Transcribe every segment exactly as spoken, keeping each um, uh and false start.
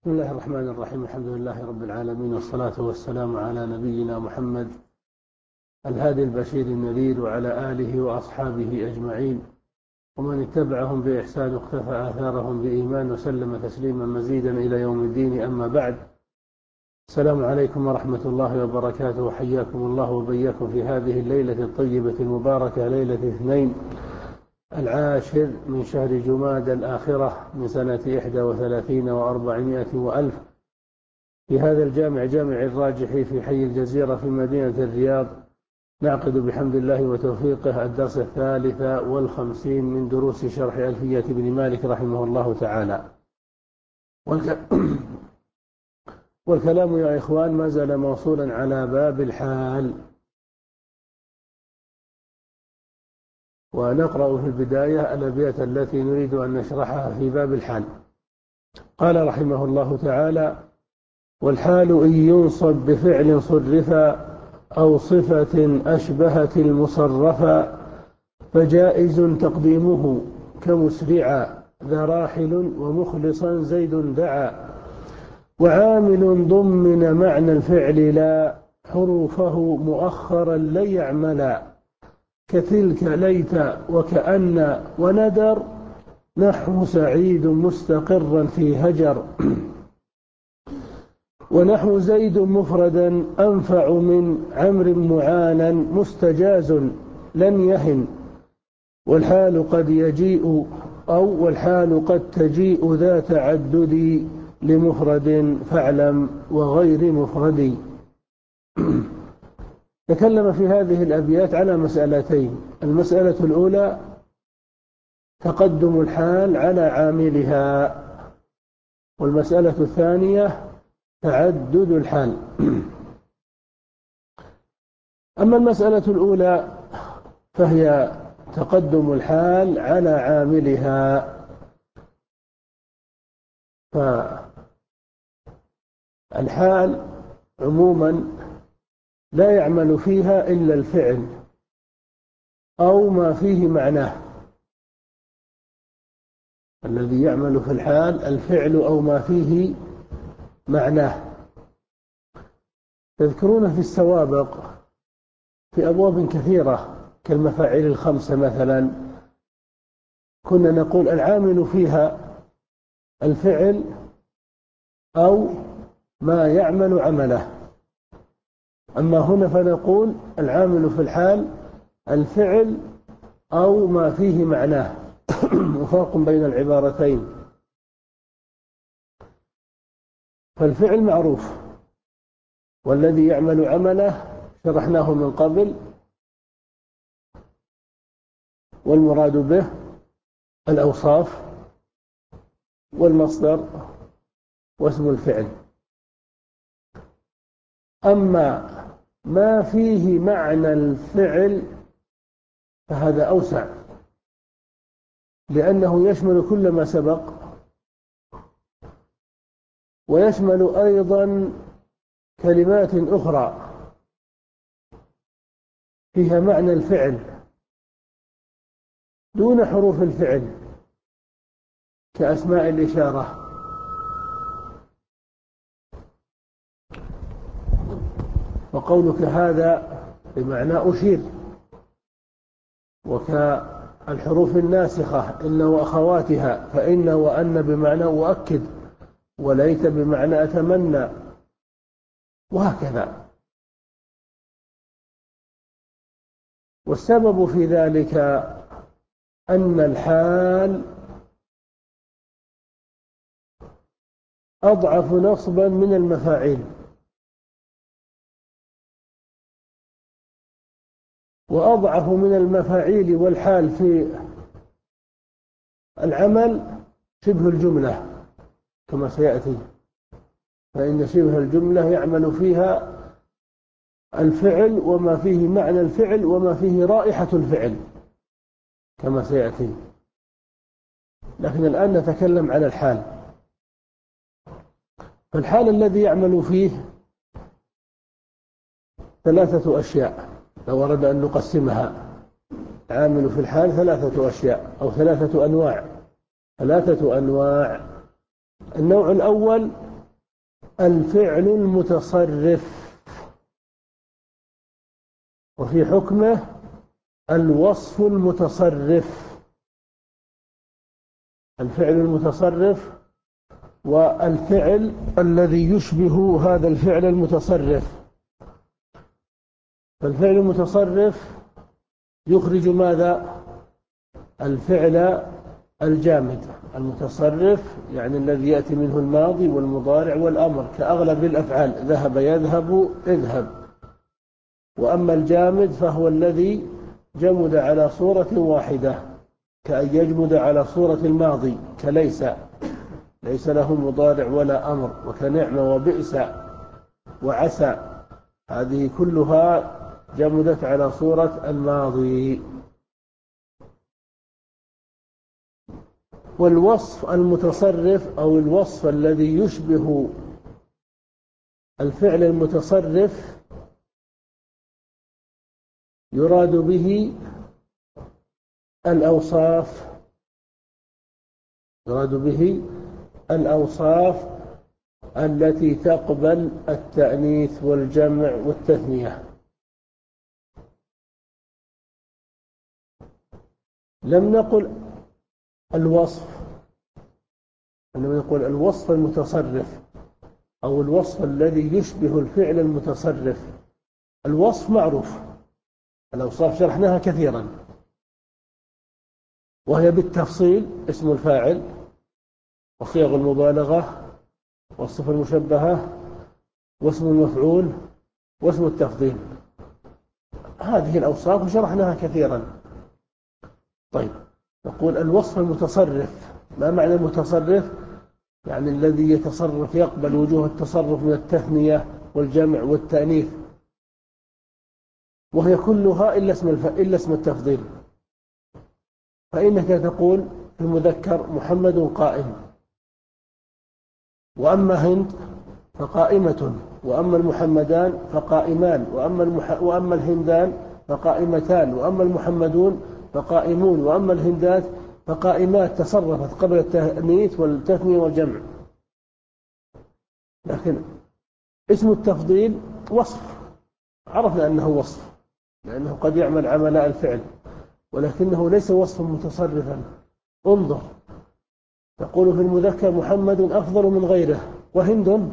بسم الله الرحمن الرحيم. الحمد لله رب العالمين، والصلاة والسلام على نبينا محمد الهادي البشير النذير، وعلى آله وأصحابه أجمعين، ومن اتبعهم بإحسان واقتفى آثارهم بإيمان وسلم تسليما مزيدا إلى يوم الدين. أما بعد، السلام عليكم ورحمة الله وبركاته، وحياكم الله وبياكم في هذه الليلة الطيبة المباركة، ليلة اثنين العاشر من شهر جماد الآخرة من سنة إحدى وثلاثين وأربعمائة وألف، في هذا الجامع جامع الراجحي في حي الجزيرة في مدينة الرياض. نعقد بحمد الله وتوفيقه الدرس الثالث والخمسين من دروس شرح ألفية بن مالك رحمه الله تعالى. والك... والكلام يا إخوان ما زال موصولا على باب الحال، ونقرأ في البداية الأبيات التي نريد أن نشرحها في باب الحال. قال رحمه الله تعالى: والحال إن ينصب بفعل صرفا أو صفة أشبهت المصرفا، فجائز تقديمه كمسرعا ذا راحل ومخلصا زيد دعا، وعامل ضمن معنى الفعل لا حروفه مؤخرا لن يعملا، كتلك ليت وكأن وندر، نحو سعيد مستقرا في هجر، ونحو زيد مفردا أنفع من عمر معانا مستجاز لن يهن، والحال قد يجيء أو والحال قد تجيء ذا تعدد لمفرد فاعلم وغير مفرد. تكلم في هذه الأبيات على مسألتين: المسألة الأولى تقدم الحال على عاملها، والمسألة الثانية تعدد الحال. أما المسألة الأولى فهي تقدم الحال على عاملها، فالحال عموما لا يعمل فيها إلا الفعل أو ما فيه معناه. الذي يعمل في الحال الفعل أو ما فيه معناه. تذكرون في السوابق في أبواب كثيرة كالمفاعيل الخمسة مثلا، كنا نقول العامل فيها الفعل أو ما يعمل عمله. أما هنا فنقول العامل في الحال الفعل أو ما فيه معناه. وفرق بين العبارتين. فالفعل معروف، والذي يعمل عمله شرحناه من قبل، والمراد به الأوصاف والمصدر واسم الفعل. أما ما فيه معنى الفعل فهذا أوسع، لأنه يشمل كل ما سبق، ويشمل أيضا كلمات أخرى فيها معنى الفعل دون حروف الفعل، كأسماء الإشارة. وقولك هذا بمعنى أشير، وكالحروف الناسخة إن وأخواتها، فإن وأن بمعنى أؤكد، وليت بمعنى أتمنى، وهكذا. والسبب في ذلك أن الحال أضعف نصبا من المفاعيل، وأضعف من المفاعيل والحال في العمل شبه الجملة كما سيأتي، فإن شبه الجملة يعمل فيها الفعل وما فيه معنى الفعل وما فيه رائحة الفعل كما سيأتي. لكن الآن نتكلم على الحال. فالحال الذي يعمل فيه ثلاثة أشياء، لو أراد أن نقسمها. عامل في الحال ثلاثة أشياء أو ثلاثة أنواع ثلاثة أنواع. النوع الأول الفعل المتصرف، وفي حكمه الوصف المتصرف. الفعل المتصرف والفعل الذي يشبه هذا الفعل المتصرف. فالفعل المتصرف يخرج ماذا؟ الفعل الجامد المتصرف، يعني الذي يأتي منه الماضي والمضارع والأمر كأغلب الأفعال، ذهب يذهب اذهب. وأما الجامد فهو الذي جمد على صورة واحدة، كأن يجمد على صورة الماضي كليس، ليس له مضارع ولا أمر، وكنعم وبئس وعسى، هذه كلها جمدت على صورة الماضي. والوصف المتصرف أو الوصف الذي يشبه الفعل المتصرف يراد به الأوصاف، يراد به الأوصاف التي تقبل التأنيث والجمع والتثنية. لم نقل الوصف، إنما نقول الوصف المتصرف أو الوصف الذي يشبه الفعل المتصرف. الوصف معروف، الأوصاف شرحناها كثيرا، وهي بالتفصيل اسم الفاعل وصيغ المبالغة والصفة المشبهة واسم المفعول واسم التفضيل، هذه الأوصاف شرحناها كثيرا. طيب، نقول الوصف المتصرف. ما معنى المتصرف؟ يعني الذي يتصرف، يقبل وجوه التصرف من التثنية والجمع والتأنيث، وهي كلها إلا اسم الف... إلا اسم التفضيل. فإنك تقول في المذكر محمد قائم، وأما هند فقائمة، وأما المحمدان فقائمان، وأما, المح... وأما الهندان فقائمتان، وأما المحمدون فقائمون، وأما الهندات فقائمات، تصرفت قبل التأنيث والتثنية والجمع. لكن اسم التفضيل وصف، عرفنا أنه وصف لأنه قد يعمل عمل الفعل، ولكنه ليس وصفا متصرفا. انظر، تقول في المذكر محمد أفضل من غيره، وهند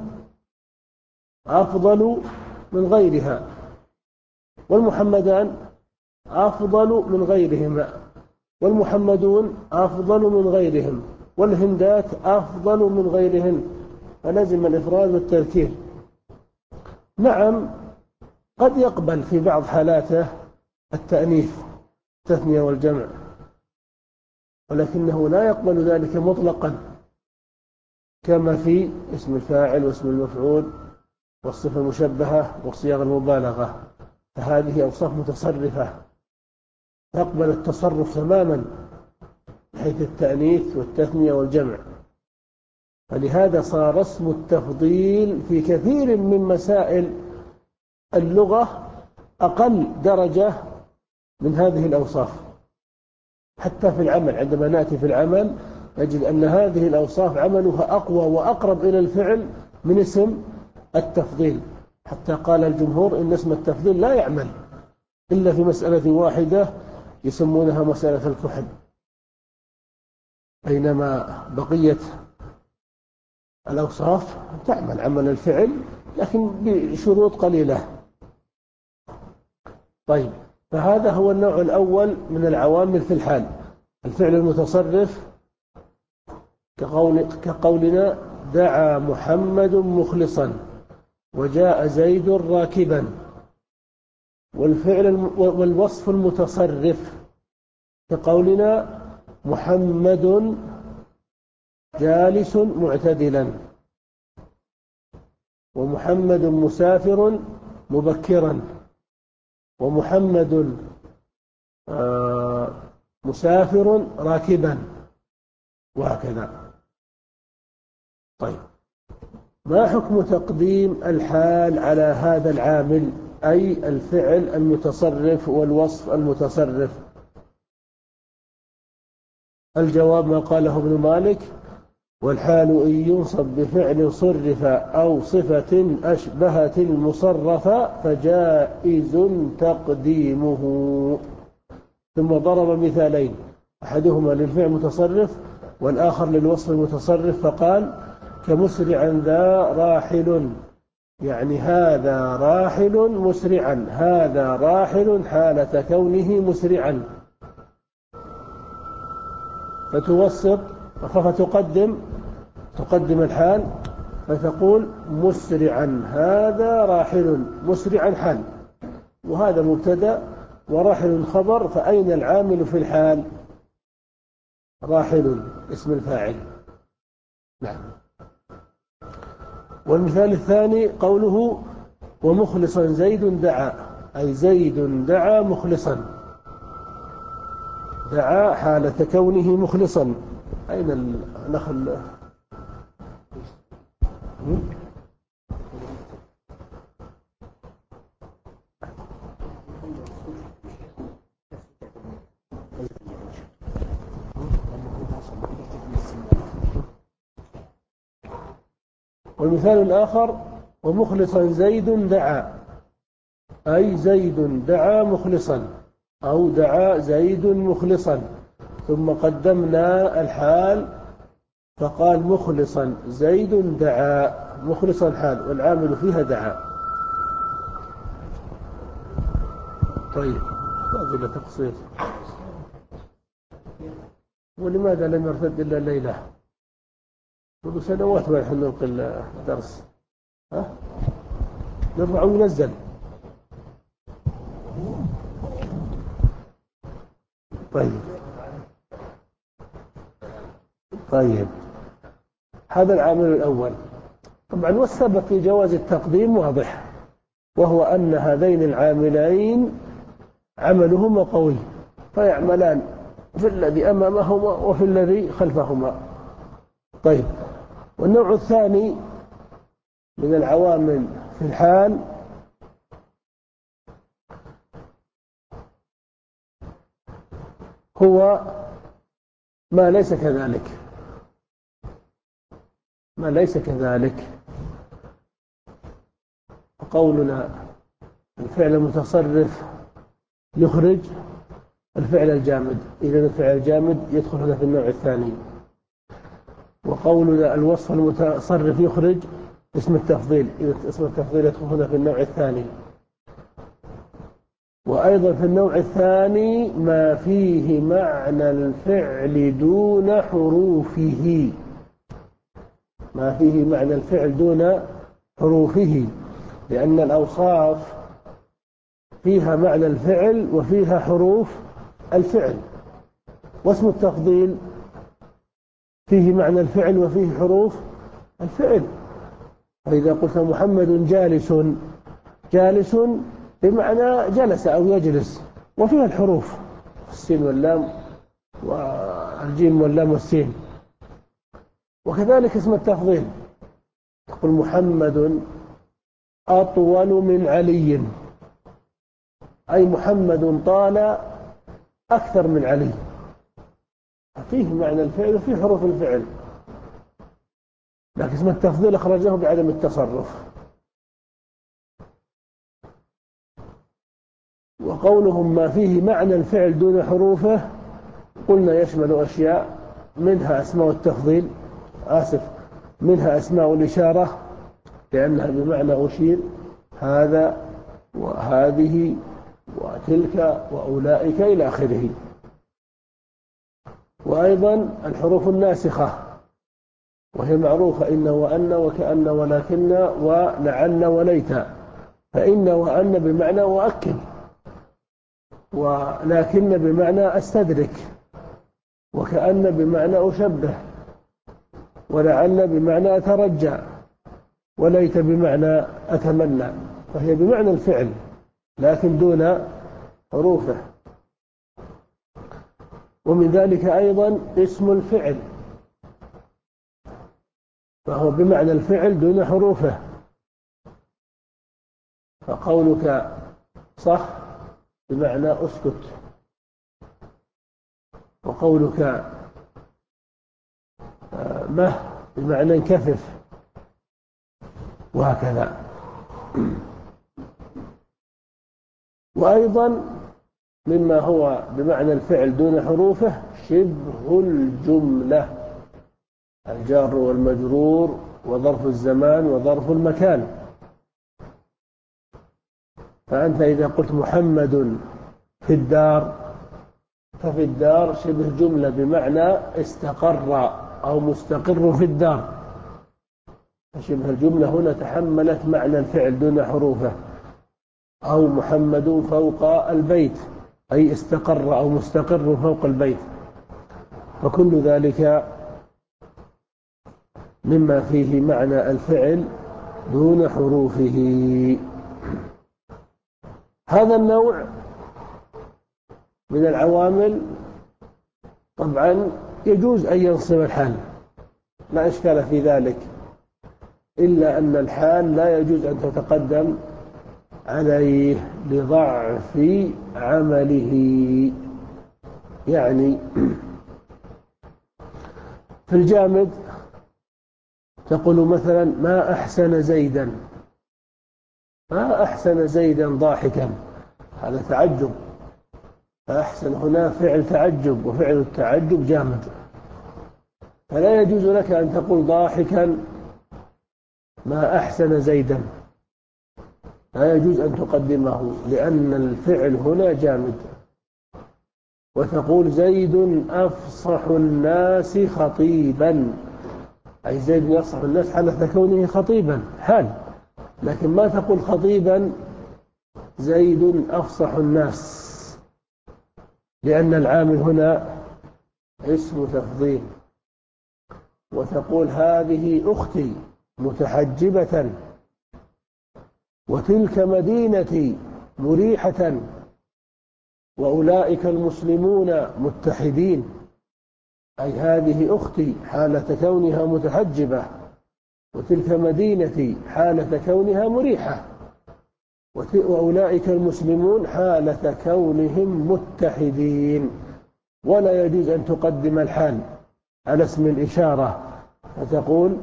أفضل من غيرها، والمحمدان أفضل من غيرهما، والمحمدون أفضل من غيرهم، والهندات أفضل من غيرهن، فلزم الإفراد والتذكير. نعم، قد يقبل في بعض حالاته التأنيث التثنية والجمع، ولكنه لا يقبل ذلك مطلقا، كما في اسم الفاعل واسم المفعول والصفة المشبهة وصيغ المبالغة، فهذه أوصاف متصرفة تقبل التصرف تماما بحيث التأنيث والتثنية والجمع. فلهذا صار اسم التفضيل في كثير من مسائل اللغة أقل درجة من هذه الأوصاف. حتى في العمل، عندما نأتي في العمل نجد أن هذه الأوصاف عملها أقوى وأقرب إلى الفعل من اسم التفضيل. حتى قال الجمهور إن اسم التفضيل لا يعمل إلا في مسألة واحدة يسمونها مسألة الكحل، بينما بقية الأوصاف تعمل عمل الفعل لكن بشروط قليلة. طيب، فهذا هو النوع الأول من العوامل في الحال، الفعل المتصرف، كقول كقولنا دعا محمد مخلصا وجاء زيد راكبا. والفعل والوصف المتصرف كقولنا محمد جالس معتدلا، ومحمد مسافر مبكرا، ومحمد مسافر راكبا، وهكذا. طيب، ما حكم تقديم الحال على هذا العامل، أي الفعل المتصرف والوصف المتصرف؟ الجواب ما قاله ابن مالك: والحال إن ينصب بفعل صرف أو صفة أشبهت المصرف فجائز تقديمه. ثم ضرب مثالين، أحدهما للفعل متصرف والآخر للوصف المتصرف، فقال: كمسرعا ذا راحل، يعني هذا راحل مسرعا، هذا راحل حالة كونه مسرعا، فتوسط فتقدم تقدم الحال فتقول مسرعا هذا راحل، مسرعا حال، وهذا مبتدأ وراحل خبر، فأين العامل في الحال؟ راحل اسم الفاعل. نعم. والمثال الثاني قوله: ومخلصا زيد دعا، أي زيد دعا مخلصا، دعا حالة كونه مخلصا. أين النخل؟ والمثال الآخر: ومخلصا زيد دعا، أي زيد دعا مخلصا، أو دعا زيد مخلصا، ثم قدمنا الحال فقال مخلصا زيد دعا، مخلصا حال والعامل فيها دعا. طيب، هذا تقصير. ولماذا لم يرتد إلا الليلة؟ منذ سنوات ما نحن نلقي الدرس، ها؟ نرفع وننزل. طيب طيب هذا العامل الأول. طبعا والسبب في جواز التقديم واضح، وهو أن هذين العاملين عملهما قوي، فيعملان في الذي أمامهما وفي الذي خلفهما. طيب، والنوع الثاني من العوامل في الحال هو ما ليس كذلك، ما ليس كذلك. قولنا الفعل المتصرف يخرج الفعل الجامد، إذا الفعل الجامد يدخل هنا في النوع الثاني. وقولنا الوصف المتصرف يخرج اسم التفضيل، إذا اسم التفضيل يدخل هنا في النوع الثاني. وأيضا في النوع الثاني ما فيه معنى الفعل دون حروفه، ما فيه معنى الفعل دون حروفه، لأن الأوصاف فيها معنى الفعل وفيها حروف الفعل، واسم التفضيل فيه معنى الفعل وفيه حروف الفعل. فإذا قلت محمد جالس، جالس بمعنى جلس أو يجلس، وفيها الحروف السين واللام والجيم واللام والسين. وكذلك اسم التفضيل، تقول محمد أطول من علي، أي محمد طال أكثر من علي، فيه معنى الفعل وفيه حروف الفعل، لكن اسم التفضيل أخرجه بعدم التصرف. وقولهم ما فيه معنى الفعل دون حروفه قلنا يشمل أشياء، منها أسماء التفضيل، آسف منها أسماء الإشارة لأنها بمعنى أشير، هذا وهذه وتلك وأولئك إلى آخره. وأيضا الحروف الناسخة وهي معروفة، إن وأن وكأن ولكن ولعل وليت، فإن وأن بمعنى وأكد، ولكن بمعنى أستدرك، وكأن بمعنى أشبه، ولعل بمعنى أترجى، وليت بمعنى أتمنى، فهي بمعنى الفعل لكن دون حروفه. ومن ذلك أيضا اسم الفعل، فهو بمعنى الفعل دون حروفه، فقولك صح بمعنى أسكت، وقولك مه بمعنى انكفف، وهكذا. وأيضا مما هو بمعنى الفعل دون حروفه شبه الجملة، الجار والمجرور وظرف الزمان وظرف المكان. فأنت إذا قلت محمد في الدار، ففي الدار شبه جملة بمعنى استقر أو مستقر في الدار، فشبه الجملة هنا تحملت معنى الفعل دون حروفه. أو محمد فوق البيت، أي استقر أو مستقر فوق البيت، فكل ذلك مما فيه معنى الفعل دون حروفه. هذا النوع من العوامل طبعا يجوز أن ينصب الحال، لا إشكال في ذلك، إلا أن الحال لا يجوز أن تتقدم عليه لضعف عمله. يعني في الجامد تقول مثلا ما أحسن زيدا، ما أحسن زيدا ضاحكا، هذا تعجب، فأحسن هنا فعل تعجب، وفعل التعجب جامد، فلا يجوز لك أن تقول ضاحكا ما أحسن زيدا، لا يجوز أن تقدمه لأن الفعل هنا جامد. وتقول زيد أفصح الناس خطيبا، أي زيد يفصح الناس حالة كونه خطيبا حال، لكن ما تقول خطيبا زيد أفصح الناس، لأن العامل هنا اسم تفضيل. وتقول هذه أختي متحجبة، وتلك مدينتي مريحة، وأولئك المسلمون متحدين، أي هذه أختي حالة كونها متحجبة، وتلك مدينتي حالة كونها مريحة، وأولئك المسلمون حالة كونهم متحدين. ولا يجوز أن تقدم الحال على اسم الإشارة، فتقول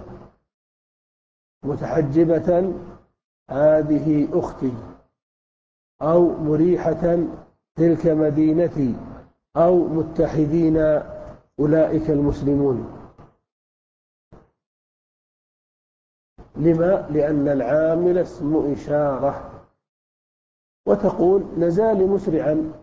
متحجبة هذه أختي، أو مريحة تلك مدينتي، أو متحدين أولئك المسلمون. لما؟ لأن العامل اسم إشارة. وتقول نزال مسرعا،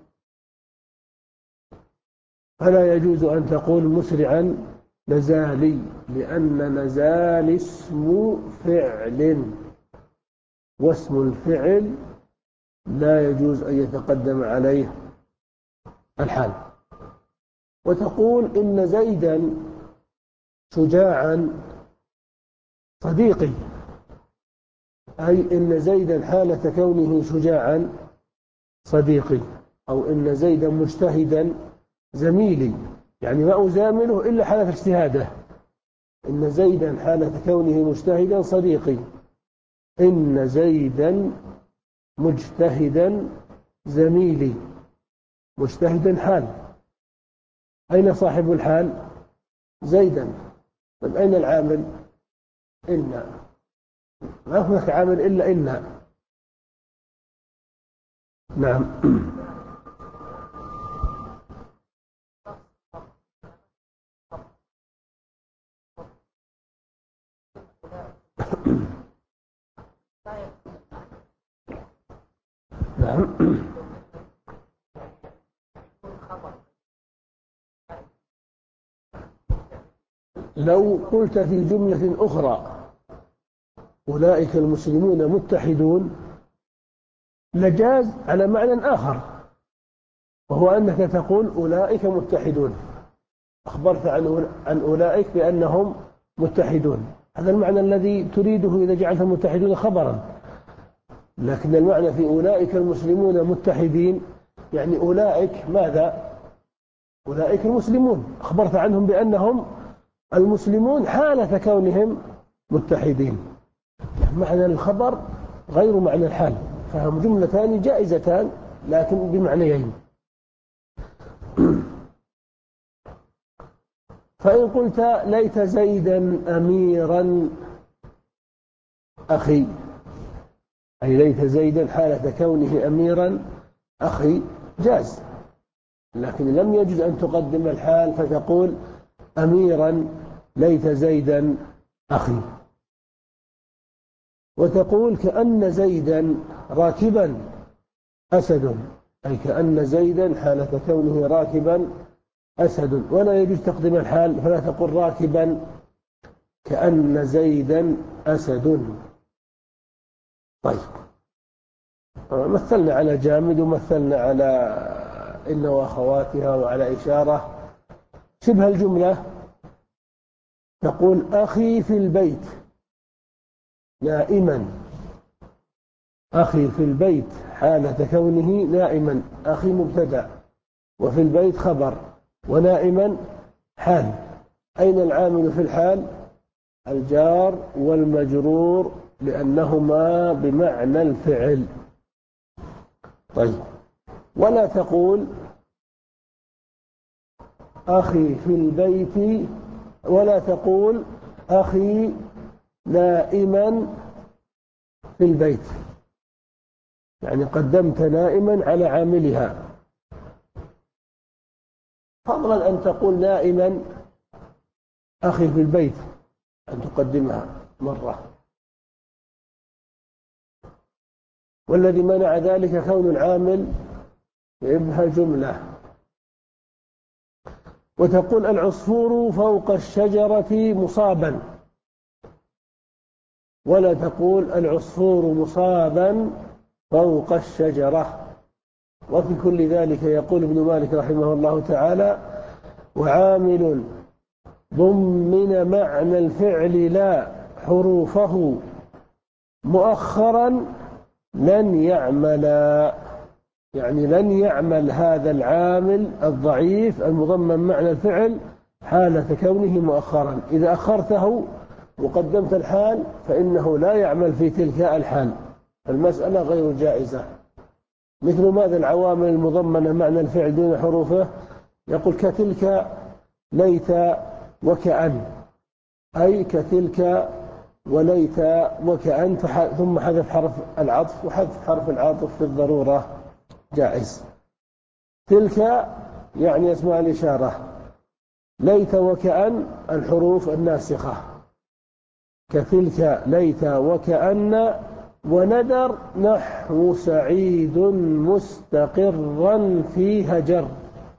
فلا يجوز أن تقول مسرعا نزالي، لأن نزال اسم فعل، واسم الفعل لا يجوز أن يتقدم عليه الحال. وتقول إن زيدا شجاعا صديقي، أي إن زيدا حالة كونه شجاعا صديقي، أو إن زيدا مجتهدا زميلي، يعني ما أزامله إلا حالة اجتهاده. إن زيدا حالة كونه مجتهدا صديقي، إن زيدا مجتهدا زميلي، مجتهدا حال، أين صاحب الحال؟ زيدا. طيب أين العامل؟ إن، ما هناك عامل إلا إن. نعم. نعم. لو قلت في جملة أخرى أولئك المسلمون متحدون لجاز على معنى آخر، وهو أنك تقول أولئك متحدون، أخبرت عن أولئك بأنهم متحدون، هذا المعنى الذي تريده إذا جعلتهم متحدون خبرا. لكن المعنى في أولئك المسلمون متحدين يعني أولئك ماذا؟ أولئك المسلمون، أخبرت عنهم بأنهم المسلمون حالة كونهم متحدين. معنى الخبر غير معنى الحال، فهم جملتان جائزتان لكن بمعنيين. فإن قلت ليت زيدا أميرا أخي، أي ليت زيدا حالة كونه أميرا أخي، جاز، لكن لم يجوز أن تقدم الحال فتقول أميرا ليت زيدا أخي. وتقول كأن زيدا راكبا أسد، أي كأن زيدا حالة كونه راكبا أسد، ولا يجوز تقديم الحال فلا تقول راكبا كأن زيدا أسد. طيب، مثلنا على جامد ومثلنا على إن وأخواتها وعلى إشارة. شبه الجملة تقول أخي في البيت نائما، أخي في البيت حالة كونه نائما، أخي مبتدأ وفي البيت خبر ونائما حال. أين العامل في الحال؟ الجار والمجرور لأنهما بمعنى الفعل. طيب، ولا تقول أخي في البيت، ولا تقول أخي نائما في البيت، يعني قدمت نائما على عاملها، فضلا أن تقول نائما أخي في البيت، أن تقدمها مرة. والذي منع ذلك كون العامل شبه جملة. وتقول العصفور فوق الشجرة مصابا، ولا تقول العصفور مصابا فوق الشجرة. وفي كل ذلك يقول ابن مالك رحمه الله تعالى: وعامل ضمن معنى الفعل لا حروفه مؤخرا لن يعملا، يعني لن يعمل هذا العامل الضعيف المضمن معنى الفعل حالة كونه مؤخرا. إذا أخرته وقدمت الحال فإنه لا يعمل في تلك الحال، المسألة غير جائزة. مثل ماذا العوامل المضمنة معنى الفعل دون حروفه؟ يقول كتلك ليت وكأن، أي كتلك وليت وكأن، ثم حذف حرف العطف، وحذف حرف العطف في الضرورة جائز. تلك يعني اسمها الإشارة، ليت وكأن الحروف الناسخة، كتلك ليت وكأن. وندر نحو سعيد مستقرا في هجر.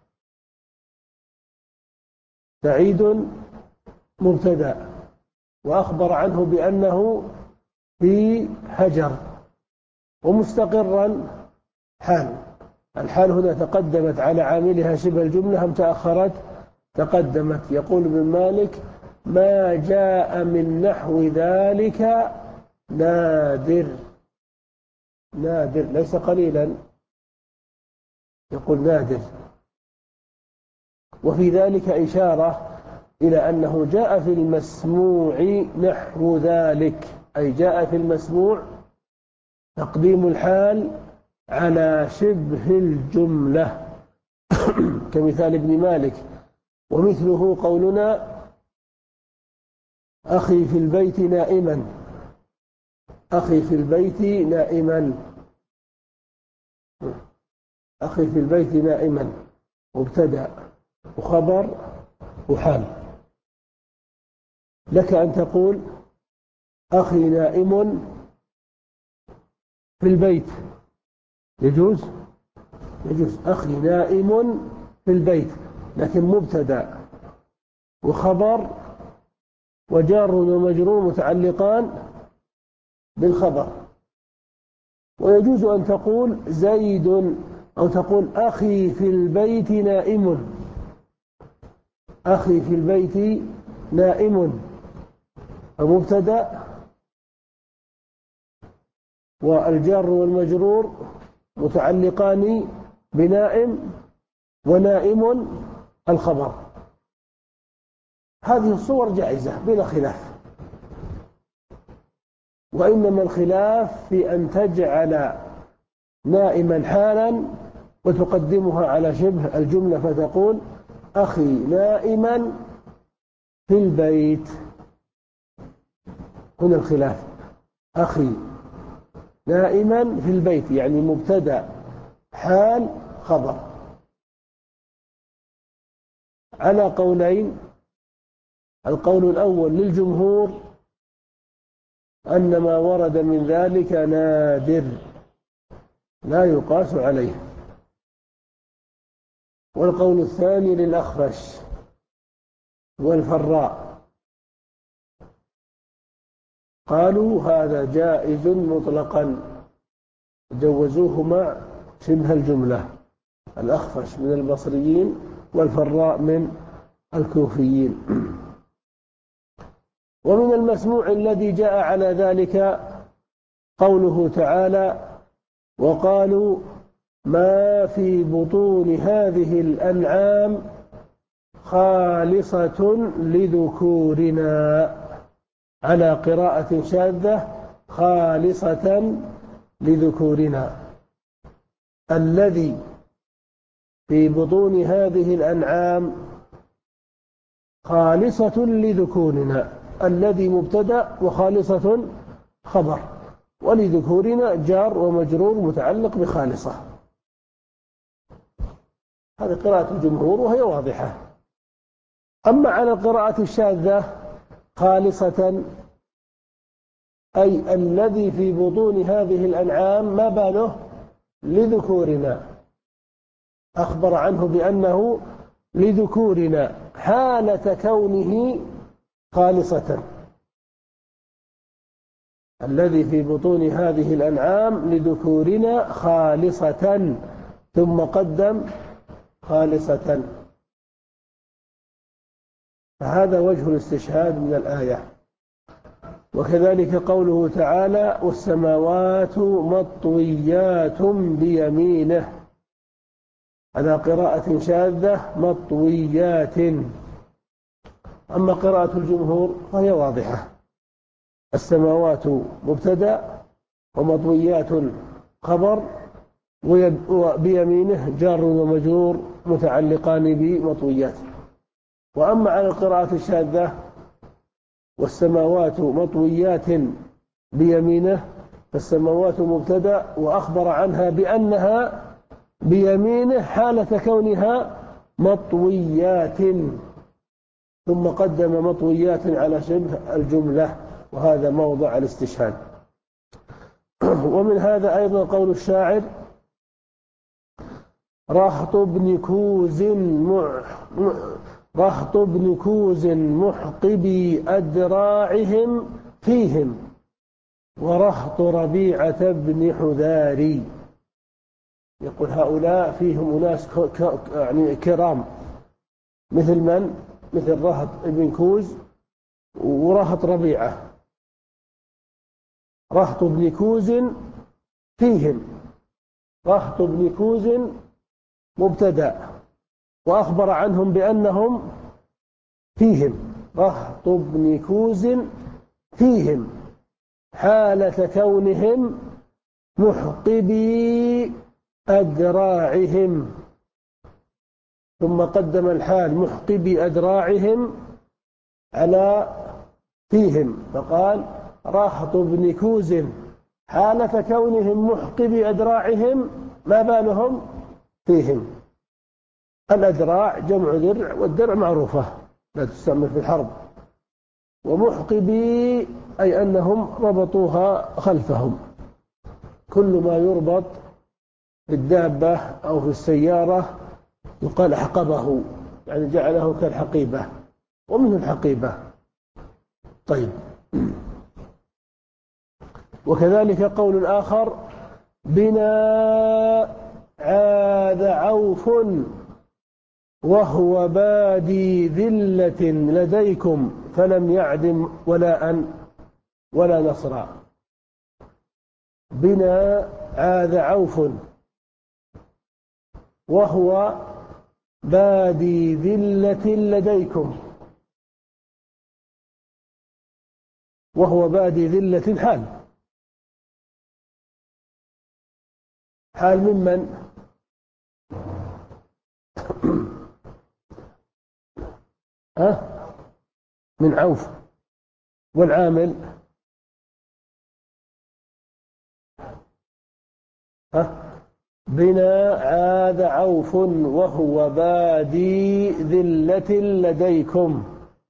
سعيد مبتدأ وأخبر عنه بأنه في هجر، ومستقرا حال. الحال هنا تقدمت على عاملها شبه الجملة أم تأخرت؟ تقدمت. يقول ابن مالك: ما جاء من نحو ذلك نادر. نادر ليس قليلا، يقول نادر. وفي ذلك إشارة إلى أنه جاء في المسموع نحو ذلك، أي جاء في المسموع تقديم الحال على شبه الجملة كمثال ابن مالك. ومثله قولنا: أخي في البيت نائما. أخي في البيت نائما، أخي في البيت نائما مبتدأ وخبر وحال. لك أن تقول أخي نائم في البيت، يجوز؟ يجوز. أخي نائم في البيت، لكن مبتدأ وخبر وجار ومجرور متعلقان بالخبر. ويجوز أن تقول زيد، أو تقول أخي في البيت نائم. أخي في البيت نائم مبتدأ والجار والمجرور متعلقان بنائم، ونائم الخبر. هذه الصور جائزة بلا خلاف، وإنما الخلاف في أن تجعل نائما حالا وتقدمها على شبه الجملة فتقول أخي نائما في البيت. هنا الخلاف. أخي نائما في البيت يعني مبتدأ حال خبر على قولين. القول الأول للجمهور أن ما ورد من ذلك نادر لا يقاس عليه، والقول الثاني للأخفش والفراء، قالوا هذا جائز مطلقا، جوزوهما شبه الجملة، الأخفش من البصريين والفراء من الكوفيين. ومن المسموع الذي جاء على ذلك قوله تعالى: وقالوا ما في بطون هذه الأنعام خالصة لذكورنا، على قراءة شاذة خالصة لذكورنا. الذي في بطون هذه الأنعام خالصة لذكورنا، الذي مبتدأ وخالصة خبر، ولذكورنا جار ومجرور متعلق بخالصة. هذه قراءة الجمهور وهي واضحة. أما على القراءة الشاذة خالصة أي الذي في بطون هذه الأنعام ما باله لذكورنا، أخبر عنه بأنه لذكورنا حالة كونه خالصة. الذي في بطون هذه الأنعام لذكورنا خالصة، ثم قدم خالصة. فهذا وجه الاستشهاد من الآية. وكذلك قوله تعالى: والسماوات مطويات بيمينه، على قراءة شاذة مطويات. أما قراءة الجمهور فهي واضحة، السماوات مبتدأ ومطويات خبر، وبيمينه جار ومجرور متعلقان بمطويات. وأما على القراءة الشاذة والسماوات مطويات بيمينه، فالسماوات مبتدأ وأخبر عنها بأنها بيمينه حالة كونها مطويات، ثم قدم مطويات على شبه الجملة، وهذا موضع الاستشهاد. ومن هذا أيضا قول الشاعر: رهط بن كوز رهط بن كوز محقبي أدراعهم فيهم، ورهط ربيعة بن حذاري. يقول هؤلاء فيهم أناس يعني كرام، مثل من؟ مثل رهط بن كوز ورهط ربيعة. رهط بن كوز فيهم، رهط بن كوز مبتدأ وأخبر عنهم بأنهم فيهم، رهط بن كوز فيهم حالة كونهم محقبي أدراعهم، ثم قدم الحال محقبي أدراعهم على فيهم، فقال رهط بن كوز حالة كونهم محقبي أدراعهم، ما بالهم فيهم. الأدراع جمع درع، والدرع معروفة لا تستعمل في الحرب. ومحقبي أي أنهم ربطوها خلفهم، كل ما يربط في الدابة أو في السيارة يقال حقبه، يعني جعله كالحقيبة، ومنه الحقيبة. طيب، وكذلك قول آخر: بنا عاذ عوف وهو بادي ذلة لديكم فلم يعدم ولا أن ولا نصرا. بنا عاذ عوف وهو بادي ذلة لديكم، وهو بادي ذلة حال حال ممن؟ ها؟ من عوف. والعامل ها بنا عاد عوف وهو بادي ذلة لديكم.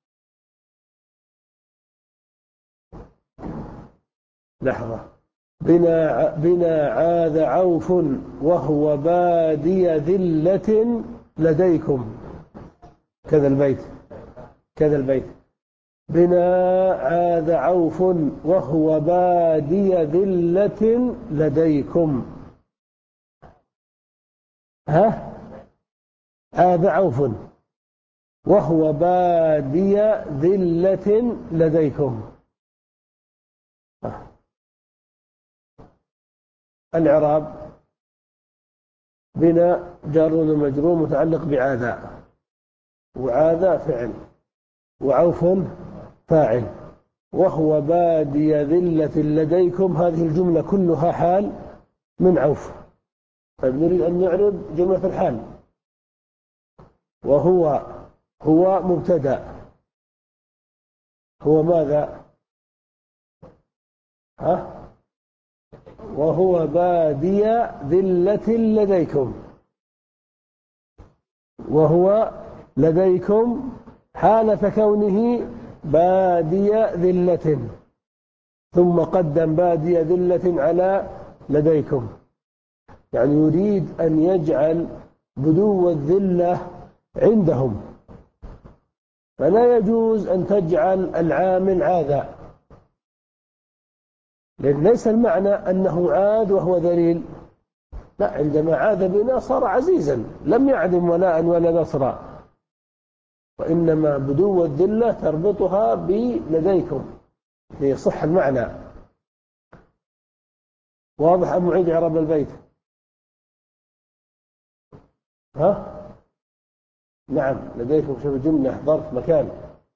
لحظة. بنا بنا عاد عوف وهو بادي ذلة لديكم. كذا البيت كذا البيت بنا عاد عوف وهو بادي ذلة لديكم. ها عاد عوف وهو بادي ذلة لديكم. الإعراب بنا جار ومجرور متعلق بعاذا، وعاذا فعل، وعوف فاعل، وهو بادي ذلة لديكم. هذه الجملة كلها حال من عوف. طيب نريد أن نعرض جملة الحال. وهو هو مبتدأ. هو ماذا؟ ها وهو بادي ذلة لديكم. وهو لديكم حالة كونه بادي ذلة، ثم قدم بادي ذلة على لديكم، يعني يريد أن يجعل بدو الذلة عندهم، فلا يجوز أن تجعل العامل عاذا، لأن ليس المعنى أنه عاد وهو ذليل، لا، عندما عاد بنا صار عزيزا لم يعدم ولاء ولا نصرا، وإنما بدو الذلة تربطها بلديكم ليصح المعنى. واضح أم أعيد إعراب البيت؟ ها نعم لديكم شبه جملة ظرف مكان.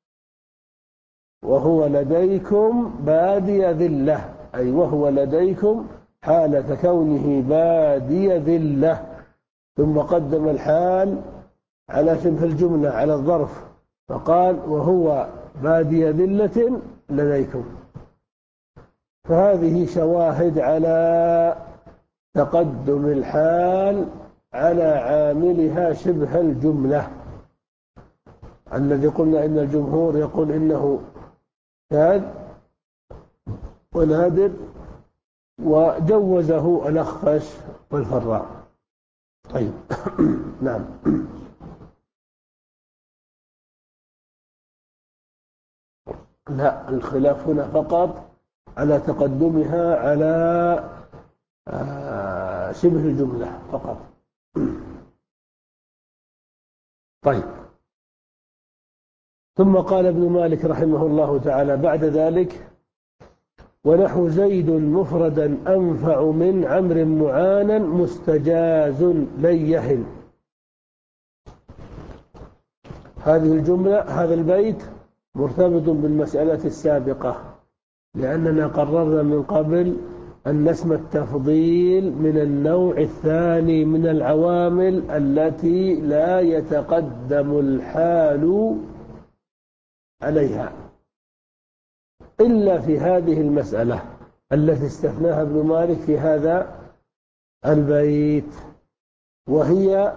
وهو لديكم بادي ذلة، أي وهو لديكم حالة كونه بادي ذلة، ثم قدم الحال على شبه الجملة على الظرف، فقال وهو بادي ذلة لديكم. فهذه شواهد على تقدم الحال على عاملها شبه الجملة، الذي قلنا إن الجمهور يقول إنه شاذ ونادر، وجوزه الأخفش والفراء. طيب نعم. لا، الخلاف هنا فقط على تقدمها على شبه الجملة فقط. طيب. ثم قال ابن مالك رحمه الله تعالى بعد ذلك: ونحو زيد مفردا أنفع من عمرو معانا مستجاز لن يهن. هذه الجملة هذا البيت مرتبط بالمسألة السابقة، لأننا قررنا من قبل أن اسم التفضيل من النوع الثاني من العوامل التي لا يتقدم الحال عليها إلا في هذه المسألة التي استثناها ابن مالك في هذا البيت، وهي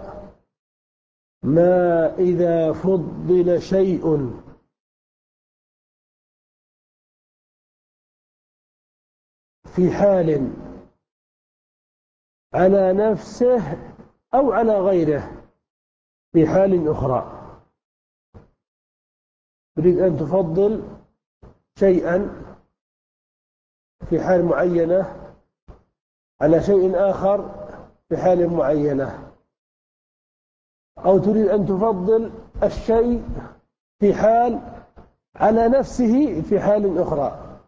ما إذا فضل شيء في حال على نفسه أو على غيره في حال أخرى. تريد أن تفضل شيئا في حال معينة على شيء آخر في حال معينة، أو تريد أن تفضل الشيء في حال على نفسه في حال أخرى.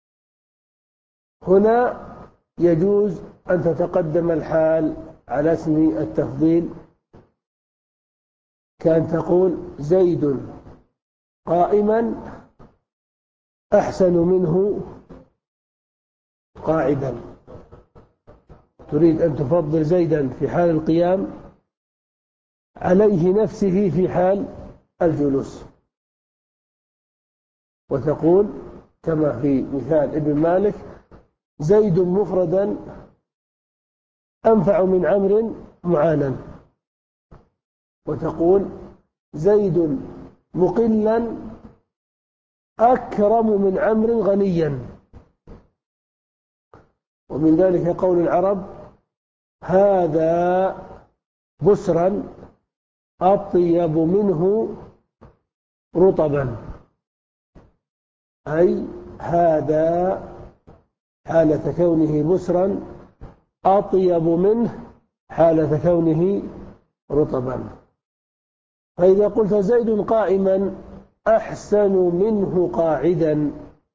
هنا يجوز أن تتقدم الحال على اسم التفضيل، كأن تقول زيد قائما أحسن منه قاعدا. تريد أن تفضل زيدا في حال القيام عليه نفسه في حال الجلوس. وتقول كما في مثال ابن مالك: زيد مفردا أنفع من عمرو معانا. وتقول: زيد مقلا أكرم من عمرو غنيا. ومن ذلك قول العرب: هذا بسرا أطيب منه رطبا، أي هذا حالة كونه بسرا أطيب منه حالة كونه رطبا. فإذا قلت زيد قائما أحسن منه قاعدا،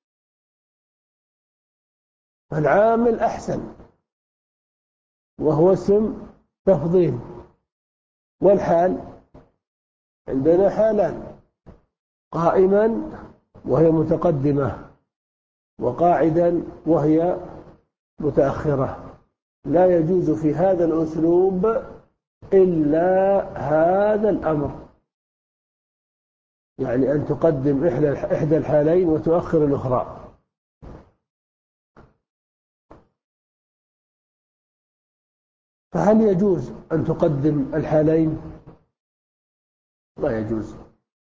فالعامل أحسن وهو اسم تفضيل. والحال عندنا حالان: قائما وهي متقدمة، وقاعدا وهي متأخرة. لا يجوز في هذا الأسلوب إلا هذا الأمر، يعني أن تقدم إحدى الحالين وتؤخر الأخرى. فهل يجوز أن تقدم الحالين؟ لا يجوز.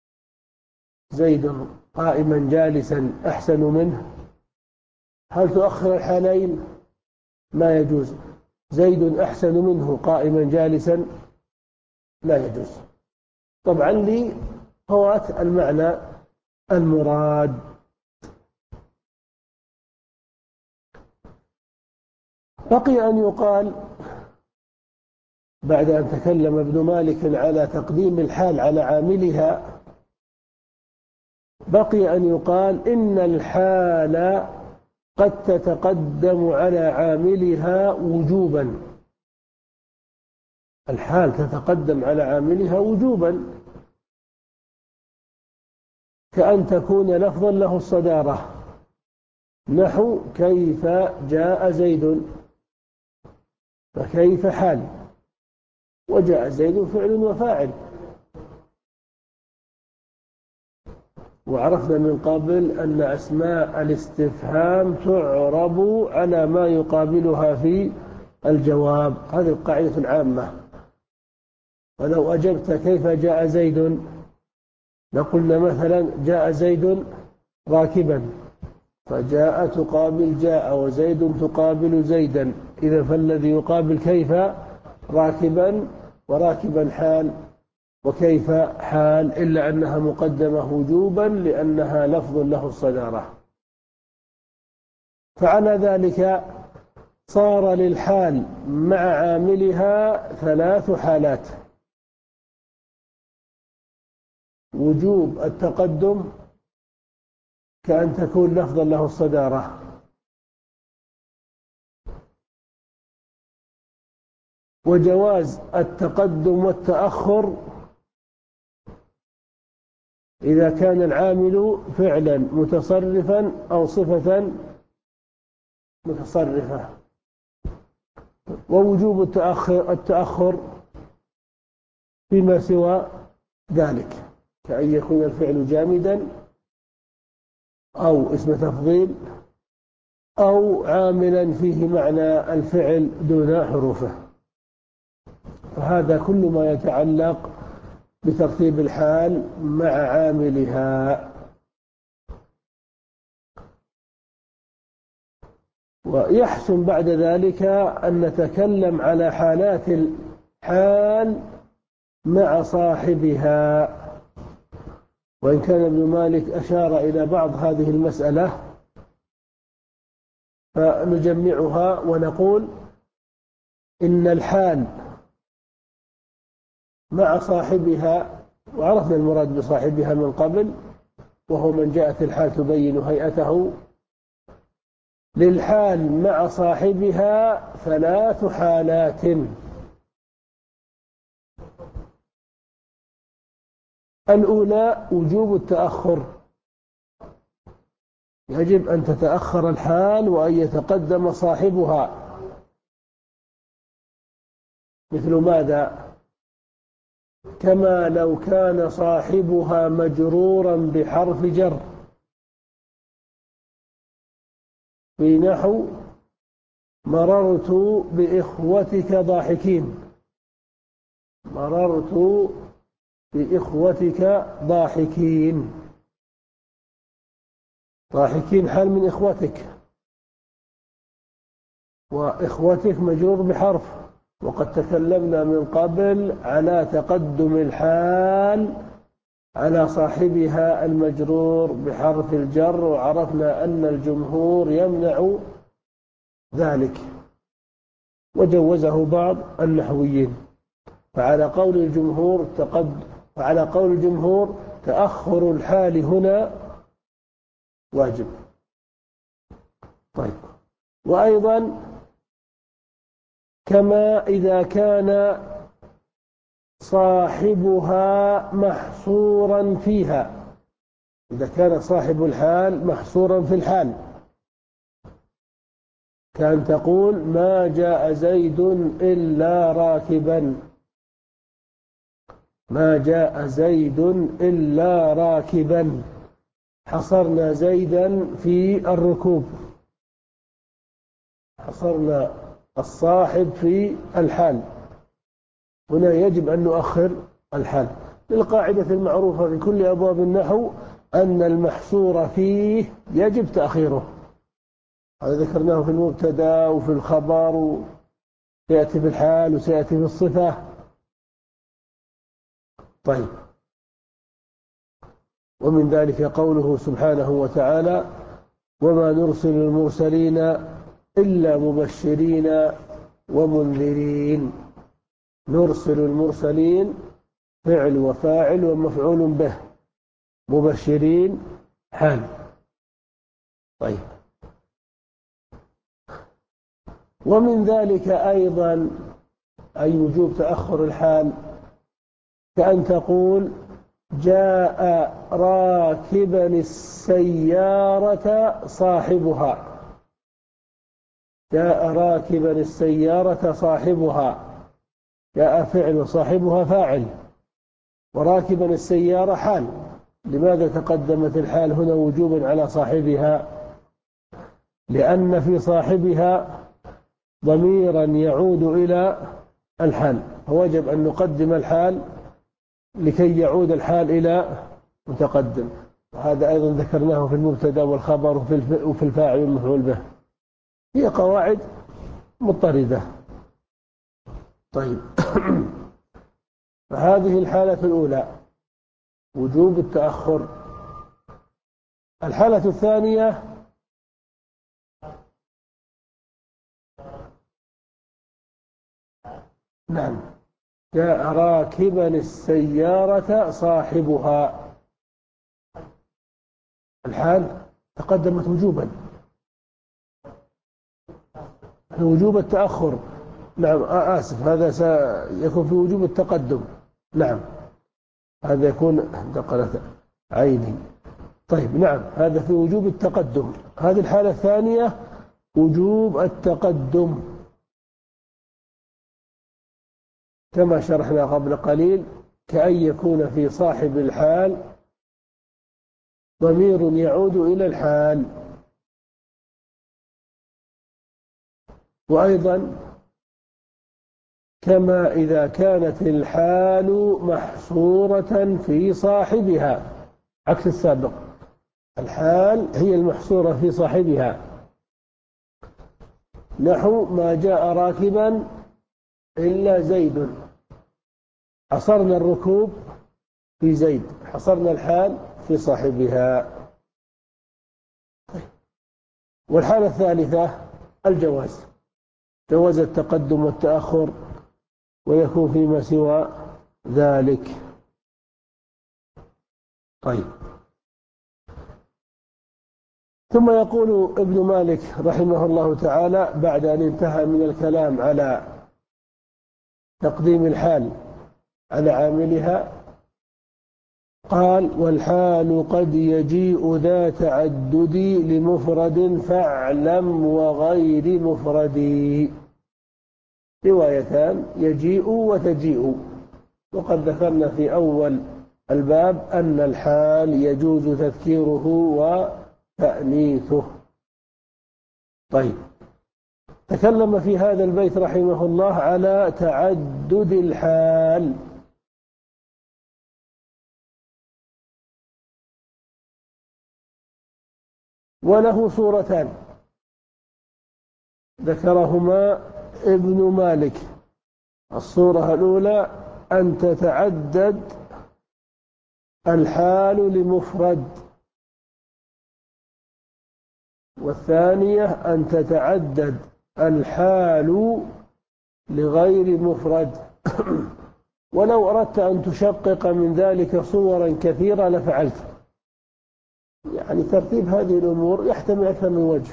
زيد قائما جالسا أحسن منه، هل تؤخر الحالين؟ ما يجوز. زيد أحسن منه قائما جالسا، لا يجوز، طبعا لفوات المعنى المراد. بقي أن يقال بعد أن تكلم ابن مالك على تقديم الحال على عاملها، بقي أن يقال إن الحال قد تتقدم على عاملها وجوبا. الحال تتقدم على عاملها وجوبا، كأن تكون لفظا له الصدارة، نحو كيف جاء زيد، فكيف حال، وجاء زيد فعل وفاعل. وعرفنا من قبل أن أسماء الاستفهام تعرب على ما يقابلها في الجواب، هذه القاعدة العامة. ولو أجبت كيف جاء زيد لقلنا مثلا جاء زيد راكبا، فجاء تقابل جاء، وزيد تقابل زيدا، إذا فالذي يقابل كيف راكبا، وراكبا حال، وكيف حال، إلا أنها مقدمة وجوبا لأنها لفظ له الصدارة. فعلى ذلك صار للحال مع عاملها ثلاث حالات: وجوب التقدم كأن تكون لفظا له الصدارة، وجواز التقدم والتأخر إذا كان العامل فعلا متصرفا أو صفة متصرفة، ووجوب التأخر, التأخر فيما سوى ذلك، كأن يكون الفعل جامدا أو اسم تفضيل أو عاملا فيه معنى الفعل دون حروفه. فهذا كل ما يتعلق بترتيب الحال مع عاملها. ويحسن بعد ذلك أن نتكلم على حالات الحال مع صاحبها، وإن كان ابن مالك أشار إلى بعض هذه المسألة فنجمعها ونقول إن الحال مع صاحبها، وعرفنا المراد بصاحبها من قبل، وهو من جاءت الحال تبين هيئته. للحال مع صاحبها ثلاث حالات: الأولى وجوب التأخر، يجب أن تتأخر الحال وأن يتقدم صاحبها. مثل ماذا؟ كما لو كان صاحبها مجرورا بحرف جر، في نحو مررت بإخوتك ضاحكين. مررت بإخوتك ضاحكين. ضاحكين حال من إخوتك، وإخوتك مجرور بحرف، وقد تكلمنا من قبل على تقدم الحال على صاحبها المجرور بحرف الجر، وعرفنا أن الجمهور يمنع ذلك وجوزه بعض النحويين. فعلى قول الجمهور تقد فعلى قول الجمهور تأخر الحال هنا واجب. طيب، وأيضا كما إذا كان صاحبها محصورا فيها، إذا كان صاحب الحال محصورا في الحال، كان تقول ما جاء زيد إلا راكبا. ما جاء زيد إلا راكبا، حصرنا زيدا في الركوب، حصرنا الصاحب في الحال. هنا يجب أن نؤخر الحال للقاعدة المعروفة في كل أبواب النحو أن المحصور فيه يجب تأخيره. هذا ذكرناه في المبتدا وفي الخبر، وسيأتي في الحال وسيأتي في الصفة. طيب، ومن ذلك قوله سبحانه وتعالى وما نرسل المرسلين إلا مبشرين ومنذرين. نرسل المرسلين فعل وفاعل ومفعول به، مبشرين حال. طيب، ومن ذلك أيضا أي وجوب تأخر الحال، كأن تقول جاء راكبا السيارة صاحبها. جاء راكبا السيارة صاحبها، جاء فعل وصاحبها فاعل، وراكبا السيارة حال. لماذا تقدمت الحال هنا وجوبا على صاحبها؟ لأن في صاحبها ضميرا يعود إلى الحال، فوجب أن نقدم الحال لكي يعود الحال إلى متقدم. وهذا أيضا ذكرناه في المبتدا والخبر وفي الفاعل والمفعول به. هي قواعد مضطردة. طيب، فهذه الحالة الأولى وجوب التأخر. الحالة الثانية نعم جاء راكبا السيارة صاحبها. الحال تقدمت وجوبا، وجوب التأخر. نعم آسف، هذا سيكون في وجوب التقدم. نعم، هذا يكون دقلة عيني. طيب، نعم، هذا في وجوب التقدم. هذه الحالة الثانية وجوب التقدم، كما شرحنا قبل قليل، كأن يكون في صاحب الحال ضمير يعود إلى الحال. وأيضا كما إذا كانت الحال محصورة في صاحبها، عكس السابق. الحال هي المحصورة في صاحبها، نحو ما جاء راكبا إلا زيد، حصرنا الركوب في زيد، حصرنا الحال في صاحبها. والحالة الثالثة الجواز، جواز التقدم والتأخر، ويكون فيما سوى ذلك. طيب، ثم يقول ابن مالك رحمه الله تعالى بعد أن انتهى من الكلام على تقديم الحال على عاملها، قال والحال قد يجيء ذا تعدد لمفرد فاعلم وغير مفرد. روايتان، يجيء وتجيء. وقد ذكرنا في أول الباب أن الحال يجوز تذكيره وتأنيثه. طيب، تكلم في هذا البيت رحمه الله على تعدد الحال. وله صورتان ذكرهما ابن مالك. الصورة الأولى أن تتعدد الحال لمفرد، والثانية أن تتعدد الحال لغير مفرد. ولو أردت أن تشقق من ذلك صورا كثيرة لفعلت. يعني ترتيب هذه الأمور يحتمل أكثر من وجه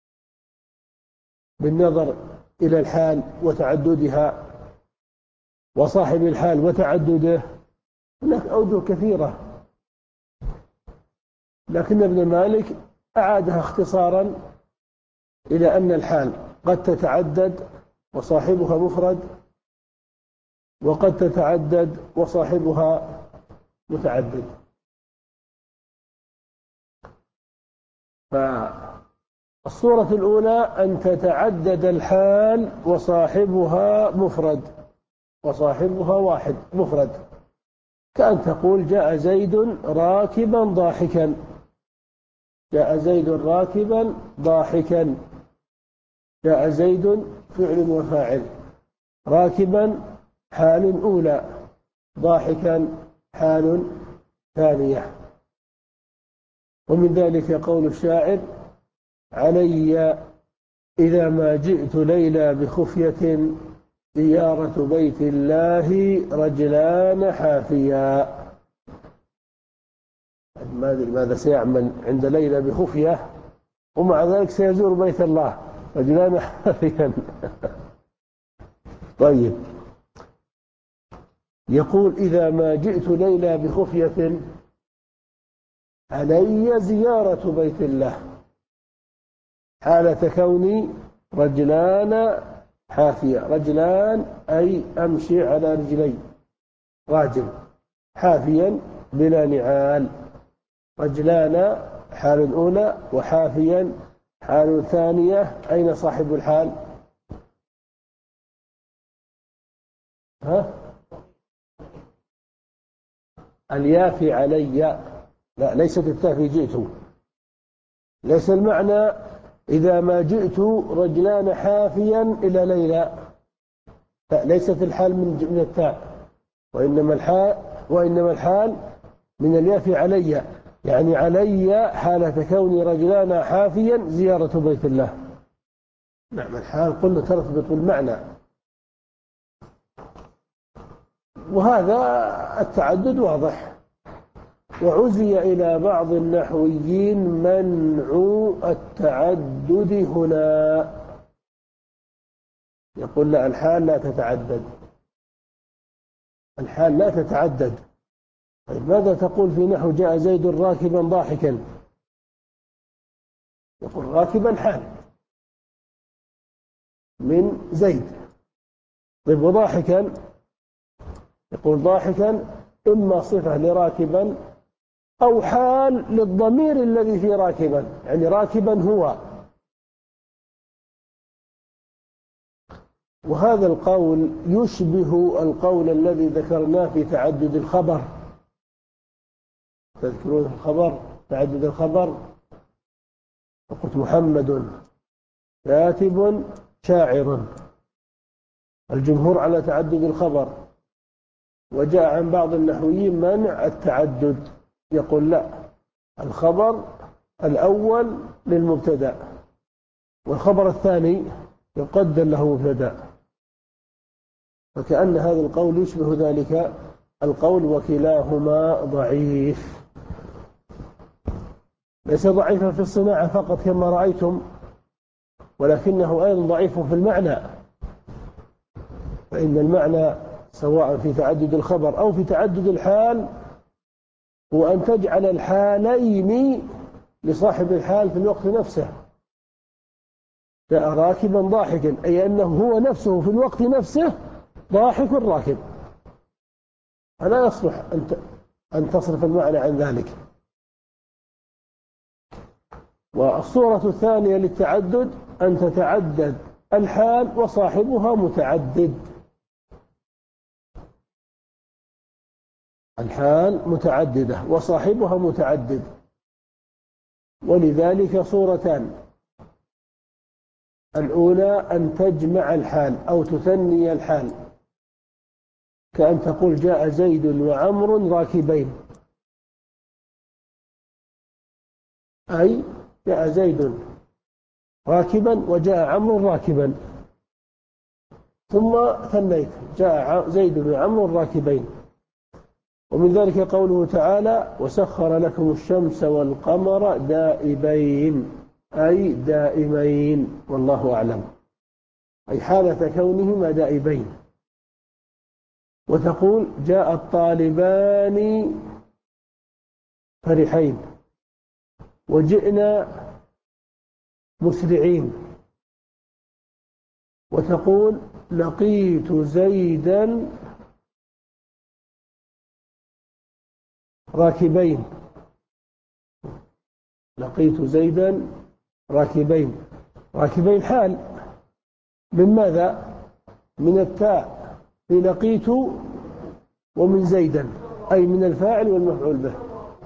بالنظر إلى الحال وتعددها وصاحب الحال وتعدده. هناك أوجه كثيرة، لكن ابن مالك أعادها اختصارا إلى أن الحال قد تتعدد وصاحبها مفرد، وقد تتعدد وصاحبها متعدد. فالصورة الأولى أن تتعدد الحال وصاحبها مفرد، وصاحبها واحد مفرد، كأن تقول جاء زيد راكبا ضاحكا، جاء زيد راكبا ضاحكا، جاء زيد فعل وفاعل، راكبا حال أولى، ضاحكا حال ثانية. ومن ذلك قول الشاعر: علي إذا ما جئت ليلى بخفية زيارة بيت الله رجلان حافيا. ما أدري ماذا سيعمل عند ليلى بخفية، ومع ذلك سيزور بيت الله رجلان حافيا. طيب، يقول: إذا ما جئت ليلى بخفية علي زيارة بيت الله، حالة كوني رجلان حافية. رجلان أي أمشي على رجلي، راجل، حافيا بلا نعال. رجلان حال أولى، وحافيا حال ثانية. أين صاحب الحال؟ ها؟ الياء في علي، لا، ليست التاء في جئت. ليس المعنى إذا ما جئت رجلان حافيا إلى ليلى، لا، ليست الحال من التاء، وإنما الحال وإنما الحال من الياء في علي، يعني علي حالة كوني رجلان حافيا زيارة بيت الله. نعم، الحال قلنا ترتبط بالمعنى، وهذا التعدد واضح. وعزي إلى بعض النحويين منع التعدد هنا، يقول: لا، الحال لا تتعدد، الحال لا تتعدد. طيب، ماذا تقول في نحو جاء زيد راكبا ضاحكا؟ يقول: راكبا حال من زيد. طيب، وضاحكا؟ يقول: ضاحكا إما صفة لراكبا أو حال للضمير الذي في راكبا، يعني راكبا هو. وهذا القول يشبه القول الذي ذكرناه في تعدد الخبر. تذكرون الخبر، تعدد الخبر؟ فقلت: محمد كاتب شاعر. الجمهور على تعدد الخبر، وجاء عن بعض النحويين منع التعدد، يقول: لا، الخبر الأول للمبتدأ، والخبر الثاني يقدر له مبتدأ. فكأن هذا القول يشبه ذلك القول، وكلاهما ضعيف. ليس ضعيفا في الصناعة فقط كما رأيتم، ولكنه أيضا ضعيف في المعنى. فإن المعنى سواء في تعدد الخبر أو في تعدد الحال هو أن تجعل الحالين لصاحب الحال في الوقت نفسه. جاء راكبا ضاحكا، أي أنه هو نفسه في الوقت نفسه ضاحك راكب. فلا يصلح أن تصرف المعنى عن ذلك. والصورة الثانية للتعدد أن تتعدد الحال وصاحبها متعدد. الحال متعددة وصاحبها متعدد، ولذلك صورتان: الأولى أن تجمع الحال أو تثني الحال، كأن تقول جاء زيد وعمر راكبين، أي جاء زيد راكبا وجاء عمرو راكبا، ثم ثنيت جاء زيد وعمرو راكبين. ومن ذلك قوله تعالى: وسخر لكم الشمس والقمر دائبين، أي دائمين، والله أعلم، أي حالة كونهما دائبين. وتقول جاء الطالبان فرحين وجئنا مسرعين. وتقول لقيت زيدا راكبين، لقيت زيدا راكبين. راكبين حال من ماذا؟ من التاء في لقيت ومن زيدا، أي من الفاعل والمفعول به.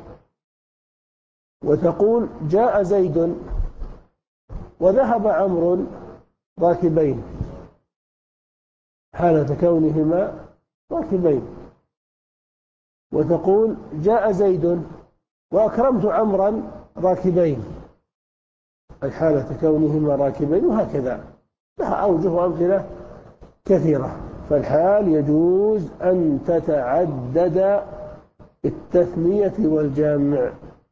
وتقول جاء زيد وذهب عمرو راكبين، حالة كونهما راكبين. وتقول جاء زيد وأكرمت عمرا راكبين، أي حالة كونهما راكبين، وهكذا لها أوجه وأمثلة كثيرة. فالحال يجوز أن تتعدد التثنية والجمع.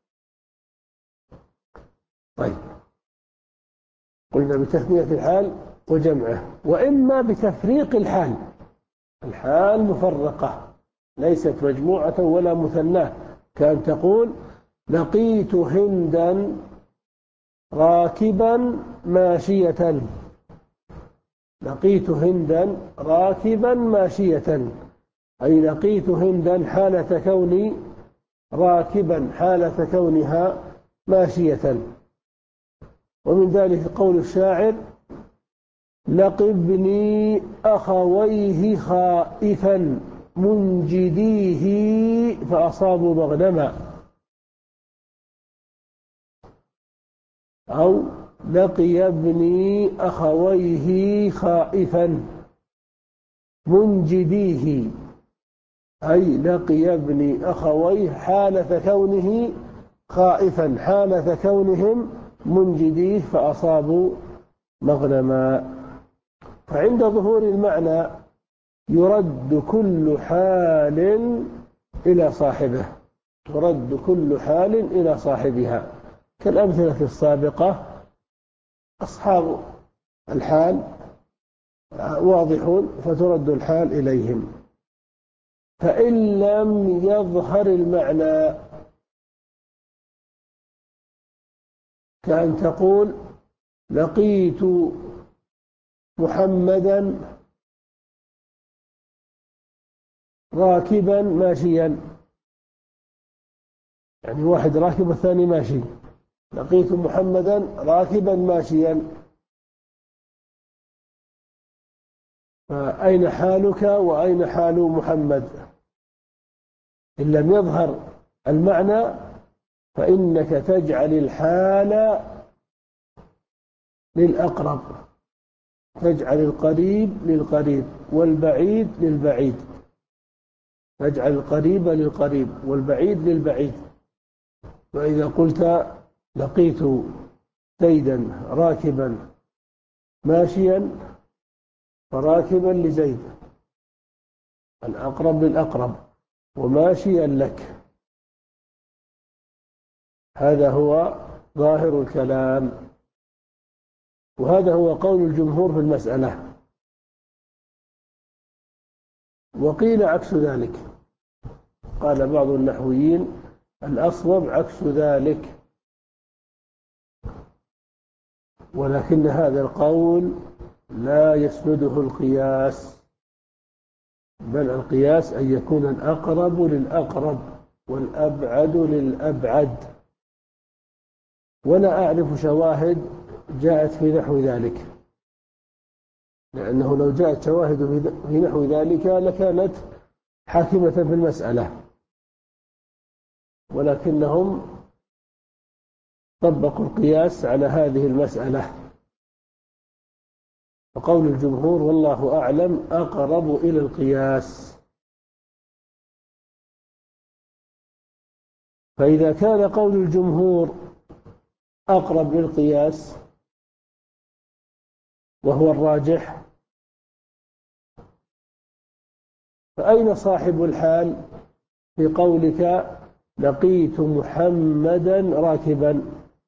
طيب، قلنا بتثنية الحال وجمعه، وإما بتفريق الحال، الحال مفرقة ليست مجموعة ولا مثناة، كأن تقول لقيت هندا راكبا ماشية، لقيت هندا راكبا ماشية، أي لقيت هندا حالة كوني راكبا، حالة كونها ماشية. ومن ذلك قول الشاعر: لقبني أخويه خائفا منجديه فأصابوا مغنما، أو لقي ابني أخويه خائفا منجديه، أي لقي ابني أخويه حالة كونه خائفا، حالة كونهم منجديه فأصابوا مغنما. فعند ظهور المعنى يرد كل حال إلى صاحبه، ترد كل حال إلى صاحبها، كالأمثلة السابقة: أصحاب الحال واضحون فترد الحال إليهم. فإن لم يظهر المعنى، كأن تقول لقيت محمدا راكبا ماشيا، يعني واحد راكب والثاني ماشي، لقيت محمدا راكبا ماشيا، فأين حالك وأين حال محمد؟ إن لم يظهر المعنى فإنك تجعل الحال للأقرب، تجعل القريب للقريب والبعيد للبعيد، تجعل القريب للقريب والبعيد للبعيد. وإذا قلت لقيت زيدا راكبا ماشيا فراكبا لزيد، الأقرب للأقرب وماشيا لك. هذا هو ظاهر الكلام، وهذا هو قول الجمهور في المسألة. وقيل عكس ذلك، قال بعض النحويين الأصوب عكس ذلك، ولكن هذا القول لا يسنده القياس، بل القياس أن يكون الأقرب للأقرب والأبعد للأبعد. ولا أعرف شواهد جاءت في نحو ذلك، لأنه لو جاءت شواهد في نحو ذلك لكانت حاكمة في المسألة، ولكنهم طبقوا القياس على هذه المسألة. وقول الجمهور والله أعلم أقرب إلى القياس. فإذا كان قول الجمهور أقرب للقياس وهو الراجح، فأين صاحب الحال في قولك لقيت محمدا راكبا؟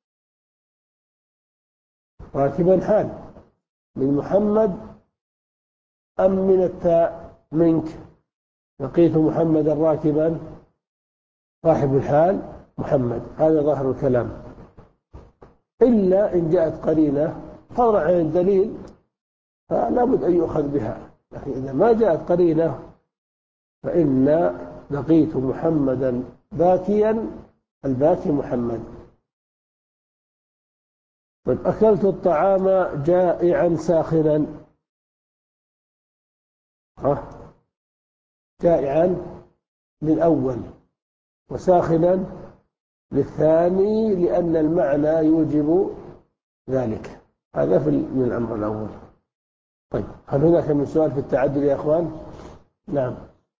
راكبا حال من محمد أم من التاء منك؟ لقيت محمدا راكبا، صاحب الحال محمد، هذا ظاهر الكلام، إلا إن جاءت قرينة فضلا عن الدليل فلا بد أن يؤخذ بها. لكن إذا ما جاءت قرينة فإن لقيت محمدا باكيا، الباكي محمد. طيب أكلت الطعام جائعا ساخنا، ها جائعا للأول وساخنا للثاني، لأن المعنى يوجب ذلك. هذا في من الأمر الأول. طيب هل هناك من سؤال في التعدد يا أخوان؟ نعم.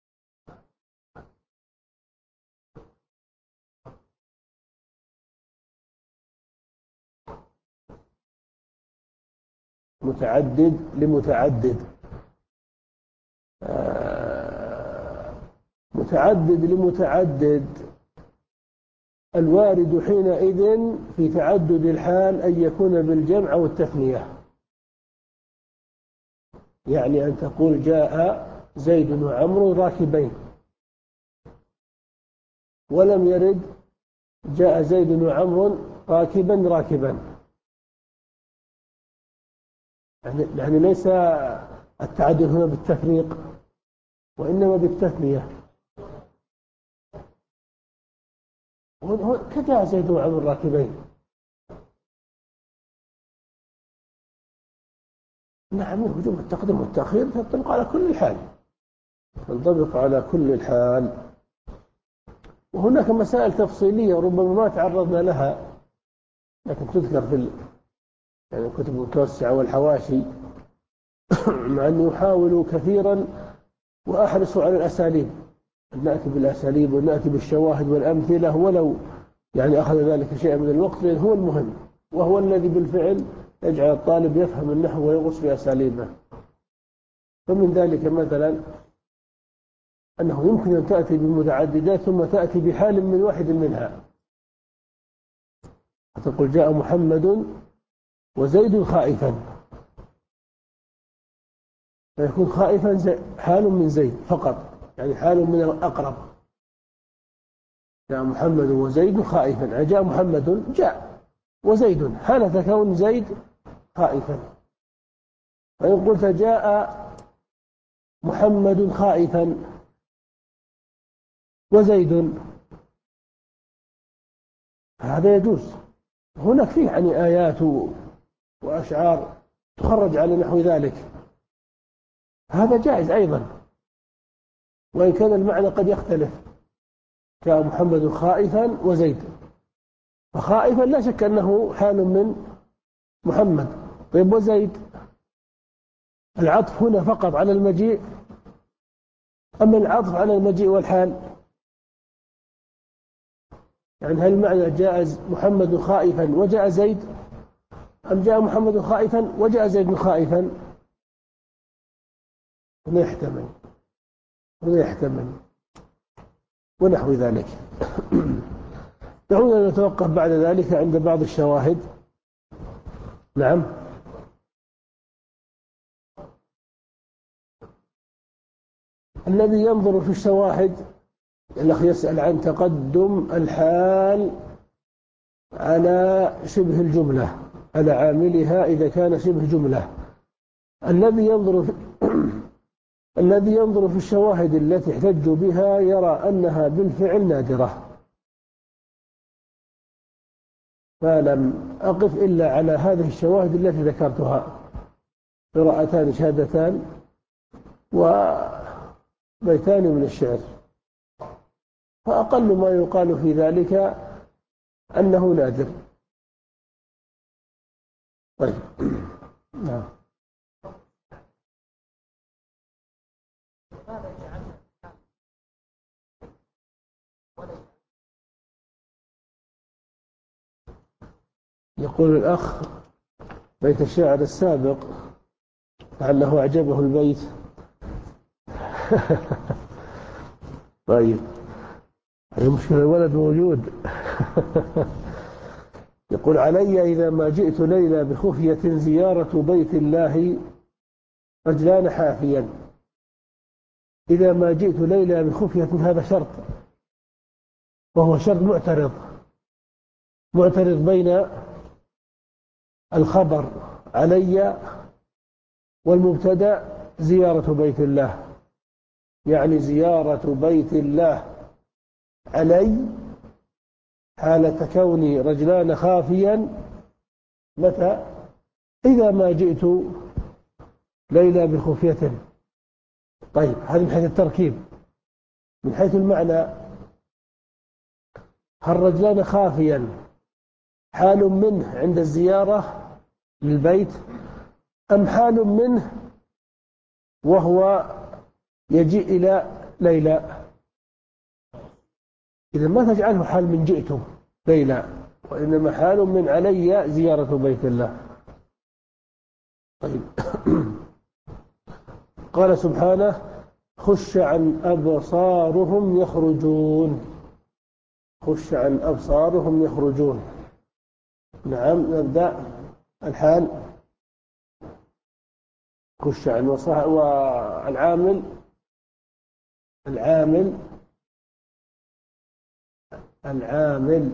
متعدد لمتعدد، آه متعدد لمتعدد، الوارد حينئذ في تعدد الحال أن يكون بالجمع أو التثنية. يعني أن تقول جاء زيد وعمرو راكبين، ولم يرد جاء زيد وعمرو راكبا راكبا، يعني, يعني ليس التعدد هنا بالتفريق وإنما بالتثنية. كجاء زيد وعمرو راكبين، نعم وجوب التقديم والتأخير تنطبق على كل الحال، تنطبق على كل الحال. وهناك مسائل تفصيلية ربما ما تعرضنا لها، لكن تذكر في يعني الكتب المتوسعة والحواشي مع أني أحاول كثيرا وأحرص على الأساليب، أن نأتي بالأساليب ونأتي بالشواهد والأمثلة، ولو يعني أخذ ذلك شيئا من الوقت، لأن هو المهم وهو الذي بالفعل يجعل الطالب يفهم النحو ويغص في أساليبه. فمن ذلك مثلا أنه يمكن أن تأتي بمتعددات ثم تأتي بحال من واحد منها، تقول جاء محمد وزيد خائفا، فيكون خائفا حال من زيد فقط، يعني حال من الأقرب. جاء محمد وزيد خائفا، جاء محمد جاء وزيد حالة كون زيد خائفا. فإن قلت جاء محمد خائفا وزيد، هذا يجوز. هناك فيه يعني آيات وأشعار تخرج على نحو ذلك، هذا جائز أيضا، وإن كان المعنى قد يختلف. جاء محمد خائفا وزيد، فخائفا لا شك أنه حال من محمد. طيب وزيد، العطف هنا فقط على المجيء أم العطف على المجيء والحال؟ يعني هل معنى جاء محمد خائفا وجاء زيد، أم جاء محمد خائفا وجاء زيد خائفا؟ هنا يحتمل، هنا يحتمل ونحو ذلك. دعونا نتوقف بعد ذلك عند بعض الشواهد. نعم. الذي ينظر في الشواهد، الأخ يسأل عن تقدم الحال على شبه الجملة، على عاملها إذا كان شبه جملة. الذي ينظر في الذي ينظر في الشواهد التي احتجوا بها يرى أنها بالفعل نادرة، فلم أقف إلا على هذه الشواهد التي ذكرتها: قراءتان شهادتان وبيتان من الشعر. فأقل ما يقال في ذلك أنه نادر. طيب. نعم. يقول الأخ: بيت الشاعر السابق لعله أعجبه البيت. طيب، المشكلة الولد موجود. يقول: علي إذا ما جئت ليلى بخفية زيارة بيت الله رجلان حافيا. إذا ما جئت ليلى بخفية، هذا شرط، وهو شرط معترض معترض بين الخبر علي والمبتدأ زيارة بيت الله، يعني زيارة بيت الله علي حالة كوني رجلان خافيا. متى؟ إذا ما جئت ليلى بخفية. طيب، هذا من حيث التركيب. من حيث المعنى: هل رجلان خافيا حال منه عند الزيارة للبيت، أم حال منه وهو يجيء إلى ليلى؟ إذا ما تجعله حال من جئت ليلى، وإنما حال من علي زيارة بيت الله. طيب. قال سبحانه: خش عن أبصارهم يخرجون. خش عن أبصارهم يخرجون. نعم، نبدأ الحال. خش عن وصح والعامل العامل العامل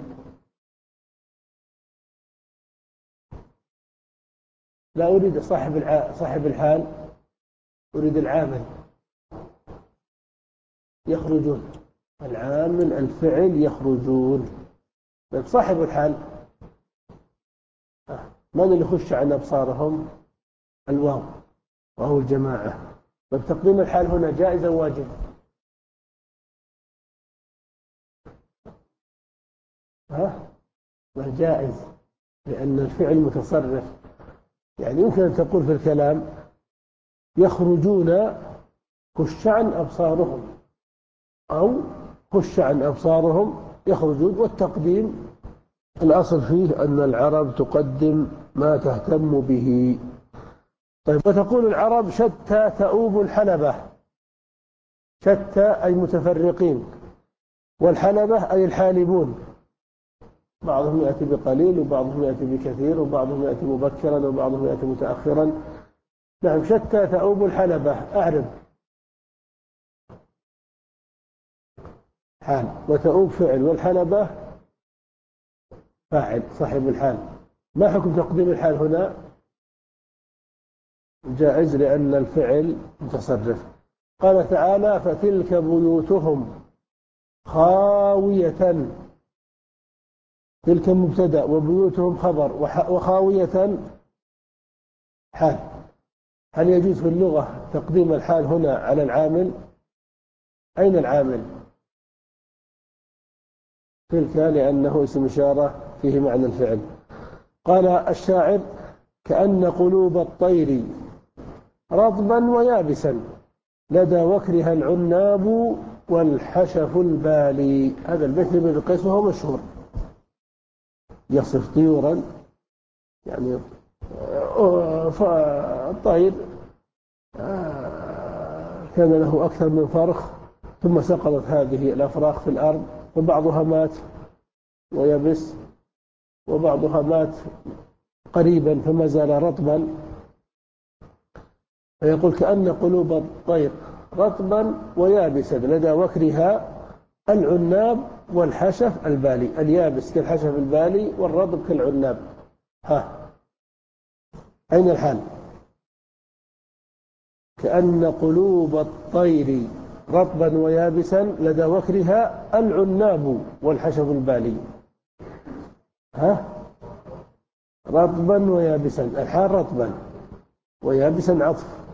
لا أريد صاحب الع... صاحب الحال، أريد العامل. يخرجون، العامل الفعل يخرجون. طيب، صاحب الحال من اللي يخش عن أبصارهم؟ الواو، وهو الجماعة. طيب، تقديم الحال هنا جائز أو واجب؟ ها؟ جائز، لأن الفعل متصرف. يعني يمكن أن تقول في الكلام: يخرجون خش عن أبصارهم، أو خش عن أبصارهم يخرجون. والتقديم الأصل فيه أن العرب تقدم ما تهتم به. طيب، وتقول العرب: شتى تؤوب الحلبة. شتى أي متفرقين، والحلبة أي الحالبون. بعضهم يأتي بقليل، وبعضهم يأتي بكثير، وبعضهم يأتي مبكرا، وبعضهم يأتي متأخرا. نعم، شتى تؤوب الحلبة. أعرب حال، وتؤوب فعل، والحلبة فاعل صاحب الحال. ما حكم تقديم الحال هنا؟ جائز، لأن الفعل متصرف. قال تعالى: فتلك بيوتهم خاوية. تلك مبتدأ، وبيوتهم خبر، وخاوية حال. هل يجوز في اللغة تقديم الحال هنا على العامل؟ أين العامل؟ تلك، لأنه اسم إشارة فيه معنى الفعل. قال الشاعر: كأن قلوب الطير رطبا ويابسا لدى وكرها العناب والحشف البالي. هذا البيت لابن القيس وهو مشهور، يصف طيورا، يعني فالطير كان له أكثر من فرخ، ثم سقطت هذه الأفراخ في الأرض، وبعضها مات ويبس، وبعضها مات قريبا فما زال رطبا. فيقول: كأن قلوب الطير رطبا ويابسا لدى وكرها العناب والحشف البالي. اليابس كالحشف البالي، والرطب كالعناب. ها، أين الحال؟ كأن قلوب الطير رطبا ويابسا لدى وكرها العناب والحشف البالي. ها، رطبا ويابسا، الحال رطبا ويابسا عطف.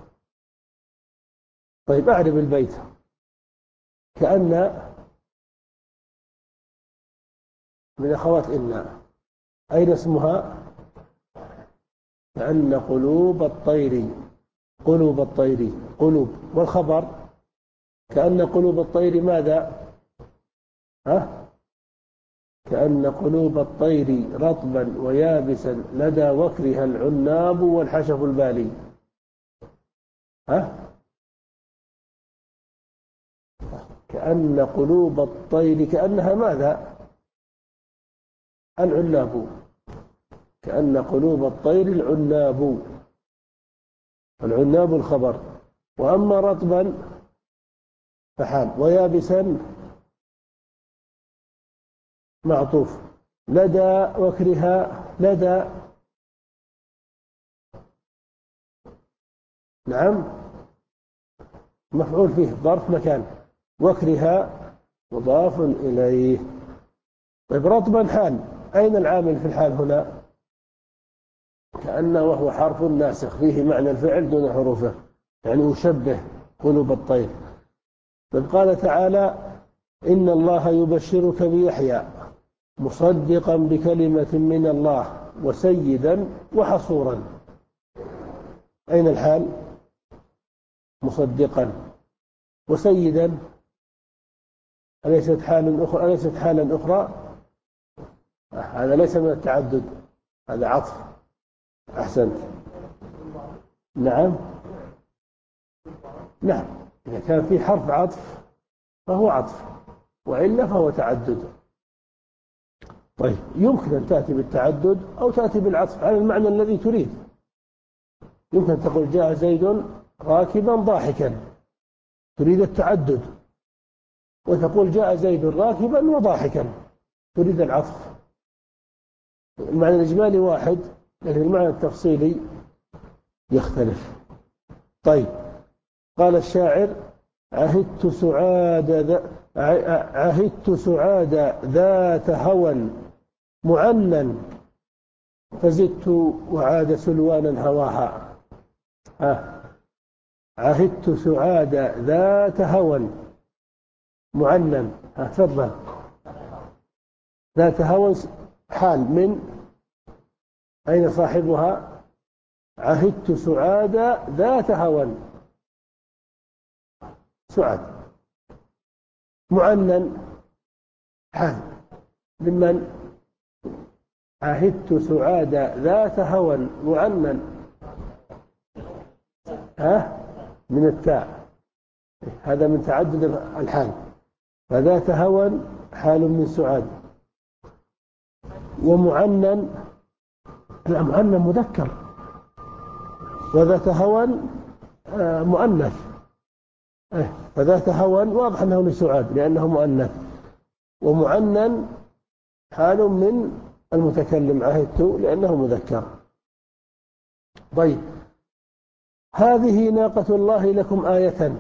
طيب أعرب البيت. كأن من أخوات إن، أين اسمها؟ كأن قلوب الطير، قلوب الطير، قلوب. والخبر كأن قلوب الطير ماذا؟ ها؟ كأن قلوب الطير رطبا ويابسا لدى وكرها العناب والحشف البالي. ها؟ كأن قلوب الطير، كأنها ماذا؟ العناب. كأن قلوب الطير العناب، العناب الخبر. وأما رطبا فحال، ويابسا معطوف. لدى وكرها، لدى نعم مفعول فيه ظرف مكان، وكرها مضاف إليه. طيب رطبا حال، أين العامل في الحال هنا؟ كأنه وهو حرف ناسخ فيه معنى الفعل دون حروفه، يعني يشبه قلوب الطير. طيب قال تعالى إن الله يبشرك بيحيى مصدقا بكلمة من الله وسيدا وحصورا. أين الحال؟ مصدقا. وسيدا أليست حال أخرى؟ أليست حالا أخرى؟ هذا ليس من التعدد، هذا عطف. أحسنت. نعم نعم، إذا كان في حرف عطف فهو عطف، وإلا فهو تعدد. طيب يمكن أن تأتي بالتعدد أو تأتي بالعطف على المعنى الذي تريد. يمكن أن تقول جاء زيد راكبا ضاحكا، تريد التعدد، وتقول جاء زيد راكبا وضاحكا، تريد العطف. المعنى الإجمالي واحد، لكن المعنى التفصيلي يختلف. طيب قال الشاعر عهدت سعاد ذا عهدت سعاد ذات هوى معنى فزدت وعاد سلوانا هواها. آه. عهدت سعاد ذات هوى معنى. تفضل. ذات هوى حال من أين صاحبها؟ عهدت سعاد ذات هوى، سعاد. معنى حال ممن؟ عهدت سعاد ذات هوى معنى، ها من التاء، هذا من تعدد الحال. فذات هوى حال من سعاد. ومعنى، لا معنى مذكر، وذات هوى مؤنث. فذات هوى واضح أنه لسعاد لأنه مؤنث. ومعنى حال من المتكلم عهدت لأنه مذكر. طيب هذه ناقة الله لكم آية.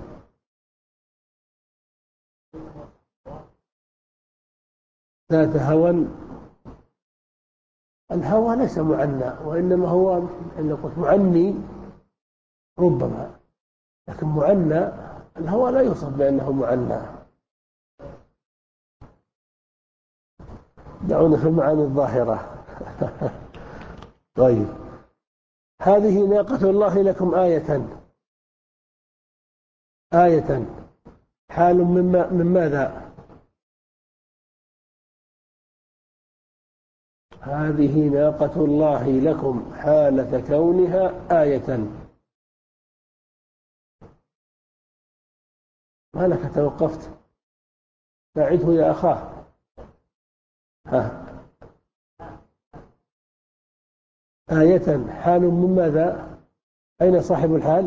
ذات هوى، الهوى ليس معنى، وإنما هو أن قلت معني ربما، لكن معنى الهوى لا يوصف بأنه معنى. دعونا في المعاني الظاهرة. طيب هذه ناقة الله لكم آية. آية حال من, من ماذا؟ هذه ناقة الله لكم حالة كونها آية. ما لك توقفت؟ فاعده يا أخاه. ها. آية حال من ماذا؟ أين صاحب الحال؟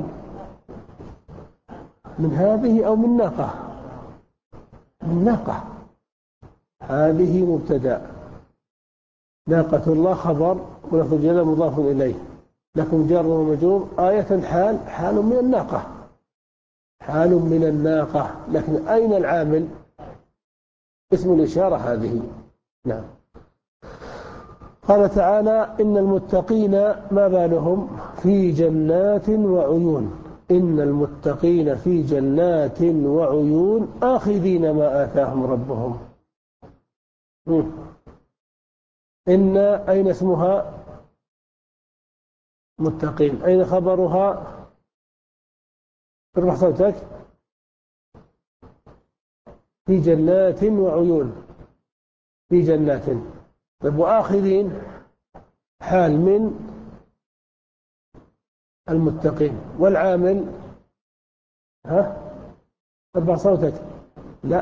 من هذه أو من ناقة؟ من ناقة. هذه مبتدأ، ناقة الله خبر، ولفظ الجلالة مضاف إليه، لكم جار ومجرور. آية حال، حال من الناقة، حال من الناقة. لكن أين العامل؟ اسم الإشارة هذه. نعم. قال تعالى إن المتقين ما بالهم في جنات وعيون إن المتقين في جنات وعيون آخذين ما آتاهم ربهم. إن أين اسمها؟ متقين. أين خبرها؟ ارفع صوتك. في جنات وعيون. في جنات. طيب وآخذين حال من المتقين. والعامل ها ارفع صوتك. لا،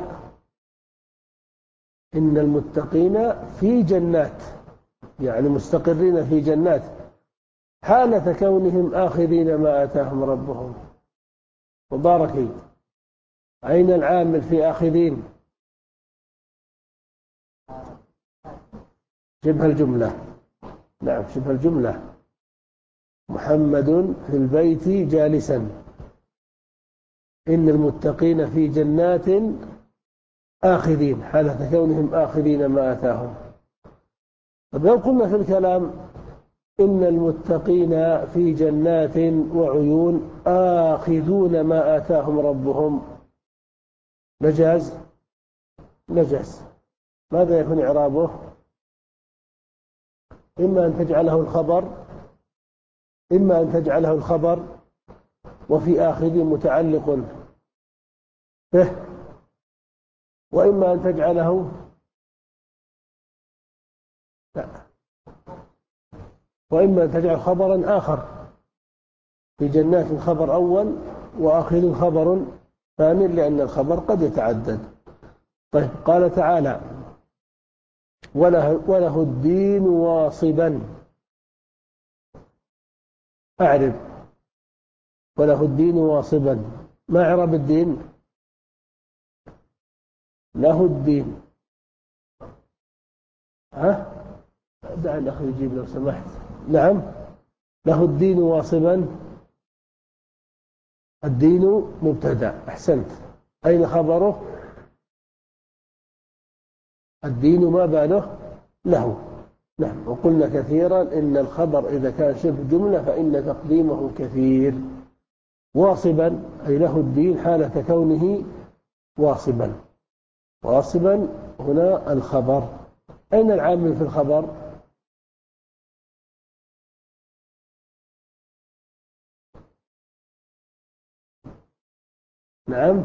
إن المتقين في جنات يعني مستقرين في جنات حالة كونهم آخذين ما آتاهم ربهم. مباركي، أين العامل في آخذين؟ شبه الجملة. نعم شبه الجملة. محمد في البيت جالسا. إن المتقين في جنات آخذين حالة كونهم آخذين ما آتاهم. طب لو قلنا في الكلام إن المتقين في جنات وعيون آخذون ما آتاهم ربهم نجاز؟ نجاز. ماذا يكون إعرابه؟ إما أن تجعله الخبر إما أن تجعله الخبر وفي آخذ متعلق به، وإما أن تجعله لا وإما أن تجعل خبرا آخر. في جنات خبر أول وآخذ خبر ثاني لأن الخبر قد يتعدد. طيب قال تعالى وله, وله الدين واصبا. أعرب وله الدين واصبا. ما إعراب الدين؟ له الدين. ها دع الأخ يجيب لو سمحت. نعم له الدين واصبا. الدين مبتدأ. أحسنت. أين خبره؟ الدين ما باله؟ له. نعم. وقلنا كثيرا إن الخبر إذا كان شبه جملة فإن تقديمه كثير. واصبا أي له الدين حالة كونه واصبا. واصبا هنا الخبر. أين العامل في الخبر؟ نعم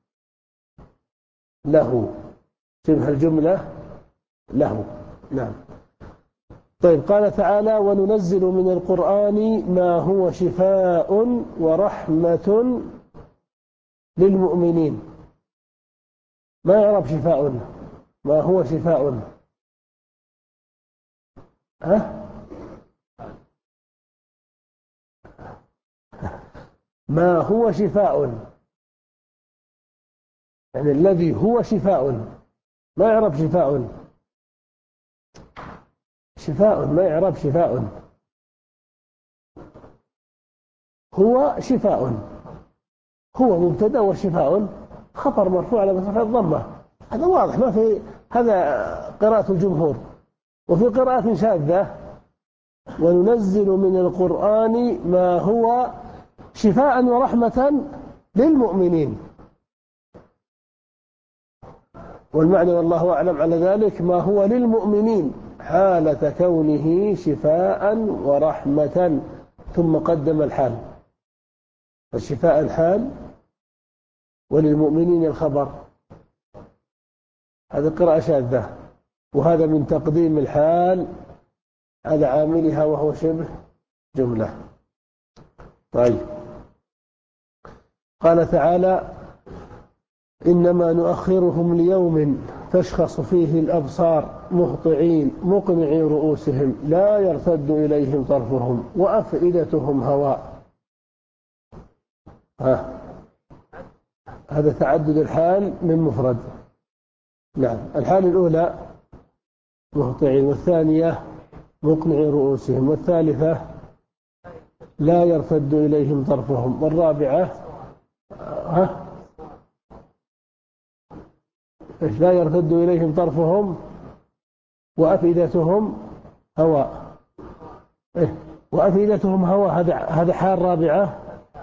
له. شبه الجملة له. نعم. طيب قال تعالى وننزل من القرآن ما هو شفاء ورحمة للمؤمنين. ما يعرف شفاء؟ ما هو شفاء؟ ها؟ ما هو شفاء يعني الذي هو شفاء. ما يعرف شفاء. شفاء ما يعرف شفاء. هو شفاء. هو مبتدأ وشفاء خبر مرفوع على رفع الضمة. هذا واضح ما في. هذا قراءة الجمهور. وفي قراءة شاذة وننزل من القرآن ما هو شفاء ورحمة للمؤمنين. والمعنى والله أعلم على ذلك ما هو للمؤمنين حالة كونه شفاء ورحمة ثم قدم الحال. فالشفاء الحال وللمؤمنين الخبر. هذا قراءة شاذة. وهذا من تقديم الحال على عاملها وهو شبه جملة. طيب قال تعالى إنما نؤخرهم ليوم تشخص فيه الأبصار مهطعين مقنعي رؤوسهم لا يرتد إليهم طرفهم وأفئدتهم هواء. ها. هذا تعدد الحال من مفرد. نعم. الحال الأولى مهطعين والثانية مقنعي رؤوسهم والثالثة لا يرتد إليهم طرفهم والرابعة ها لا يرتد إليهم طرفهم وأفئدتهم هواء. إيه؟ وأفئدتهم هواء، هذا هذا حال رابعة،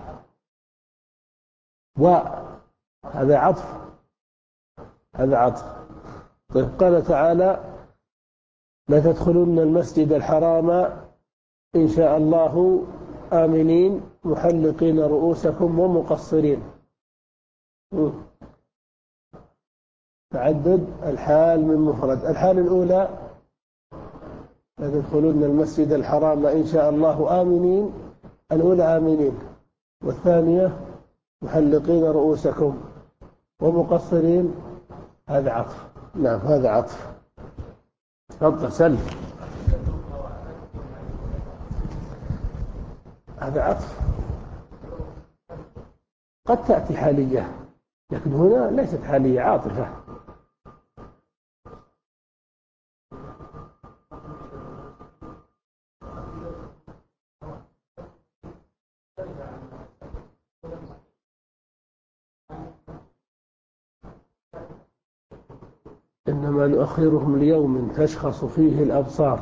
وهذا عطف، هذا عطف. طيب قال تعالى: لا تدخلن المسجد الحرام إن شاء الله آمنين محلقين رؤوسكم ومقصرين. تعدد الحال من مفرد. الحال الأولى: لا تدخلن المسجد الحرام إن شاء الله آمنين، الأولى آمنين، والثانية محلقين رؤوسكم ومقصرين، هذا عطف. نعم هذا عطف. تفضل سل. هذا عطف، قد تأتي حالية، لكن هنا ليست حالية، عاطفة. إنما نؤخرهم ليوم تشخص فيه الأبصار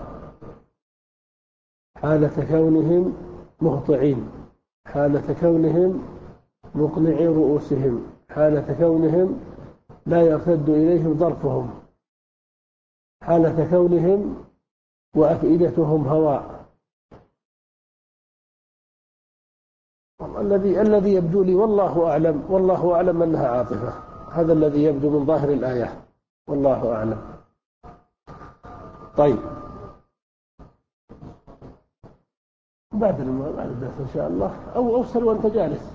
حالة كونهم مهطعين، حالة كونهم مقنعي رؤوسهم، حالة كونهم لا يرتد إليهم ظرفهم، حالة كونهم وأفئدتهم هواء. الذي الذي يبدو لي والله أعلم، والله أعلم أنها عاطفة، هذا الذي يبدو من ظاهر الآية، والله أعلم. طيب بعد بعد الدرس إن شاء الله، أو أوصل وأنت جالس.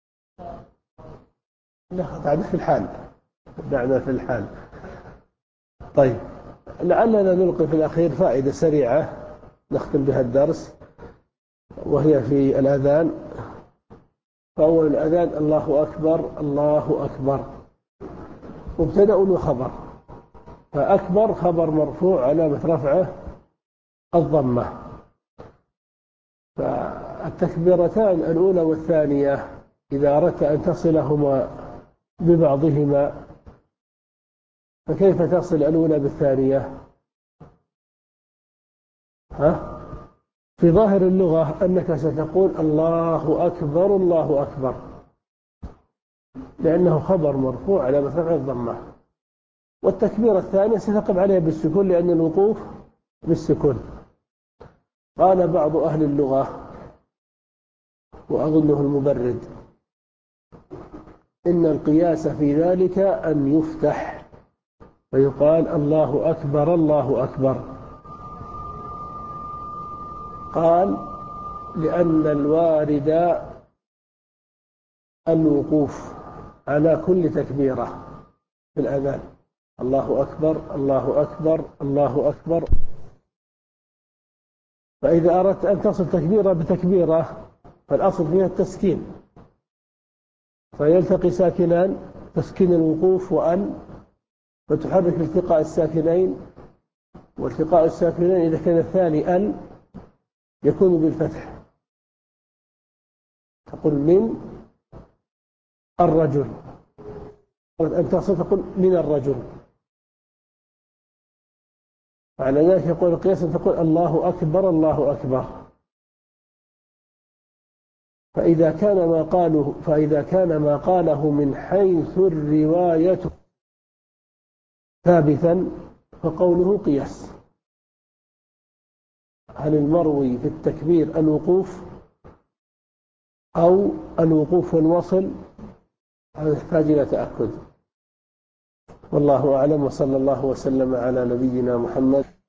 لا دعنا في الحال، دعنا في الحال. طيب لعلنا نلقي في الأخير فائدة سريعة نختم بها الدرس، وهي في الأذان. فأول الأذان: الله أكبر الله أكبر، مبتدأ وخبر، فأكبر خبر مرفوع علامة رفعه الضمة. فالتكبيرتان الأولى والثانية إذا أردت أن تصلهما ببعضهما، فكيف تصل الأولى بالثانية؟ ها؟ في ظاهر اللغة أنك ستقول الله أكبر الله أكبر، لأنه خبر مرفوع على رفع الضمة. والتكبيرة الثانية ستقف عليها بالسكون، لأن الوقوف بالسكون. قال بعض أهل اللغة وأظنه المبرد: إن القياس في ذلك أن يفتح فيقال الله أكبر الله أكبر. قال: لأن الوارد الوقوف على كل تكبيرة في الأذان، الله أكبر الله أكبر الله أكبر. فإذا أردت أن تصل تكبيرة بتكبيرة فالأصل فيها التسكين، فيلتقي ساكنان، تسكين الوقوف وأن، فتحرك التقاء الساكنين، والتقاء الساكنين إذا كان الثاني أن يكون بالفتح، تقول من الرجل، أن تصل تقول من الرجل. على ذلك يقول القياس أن تقول الله أكبر الله أكبر. فإذا كان ما قاله فإذا كان ما قاله من حيث الرواية ثابتا فقوله قياس. هل المروي في التكبير الوقوف أو الوقوف والوصل؟ هذا يحتاج إلى تأكد، والله أعلم. وصلى الله وسلم على نبينا محمد.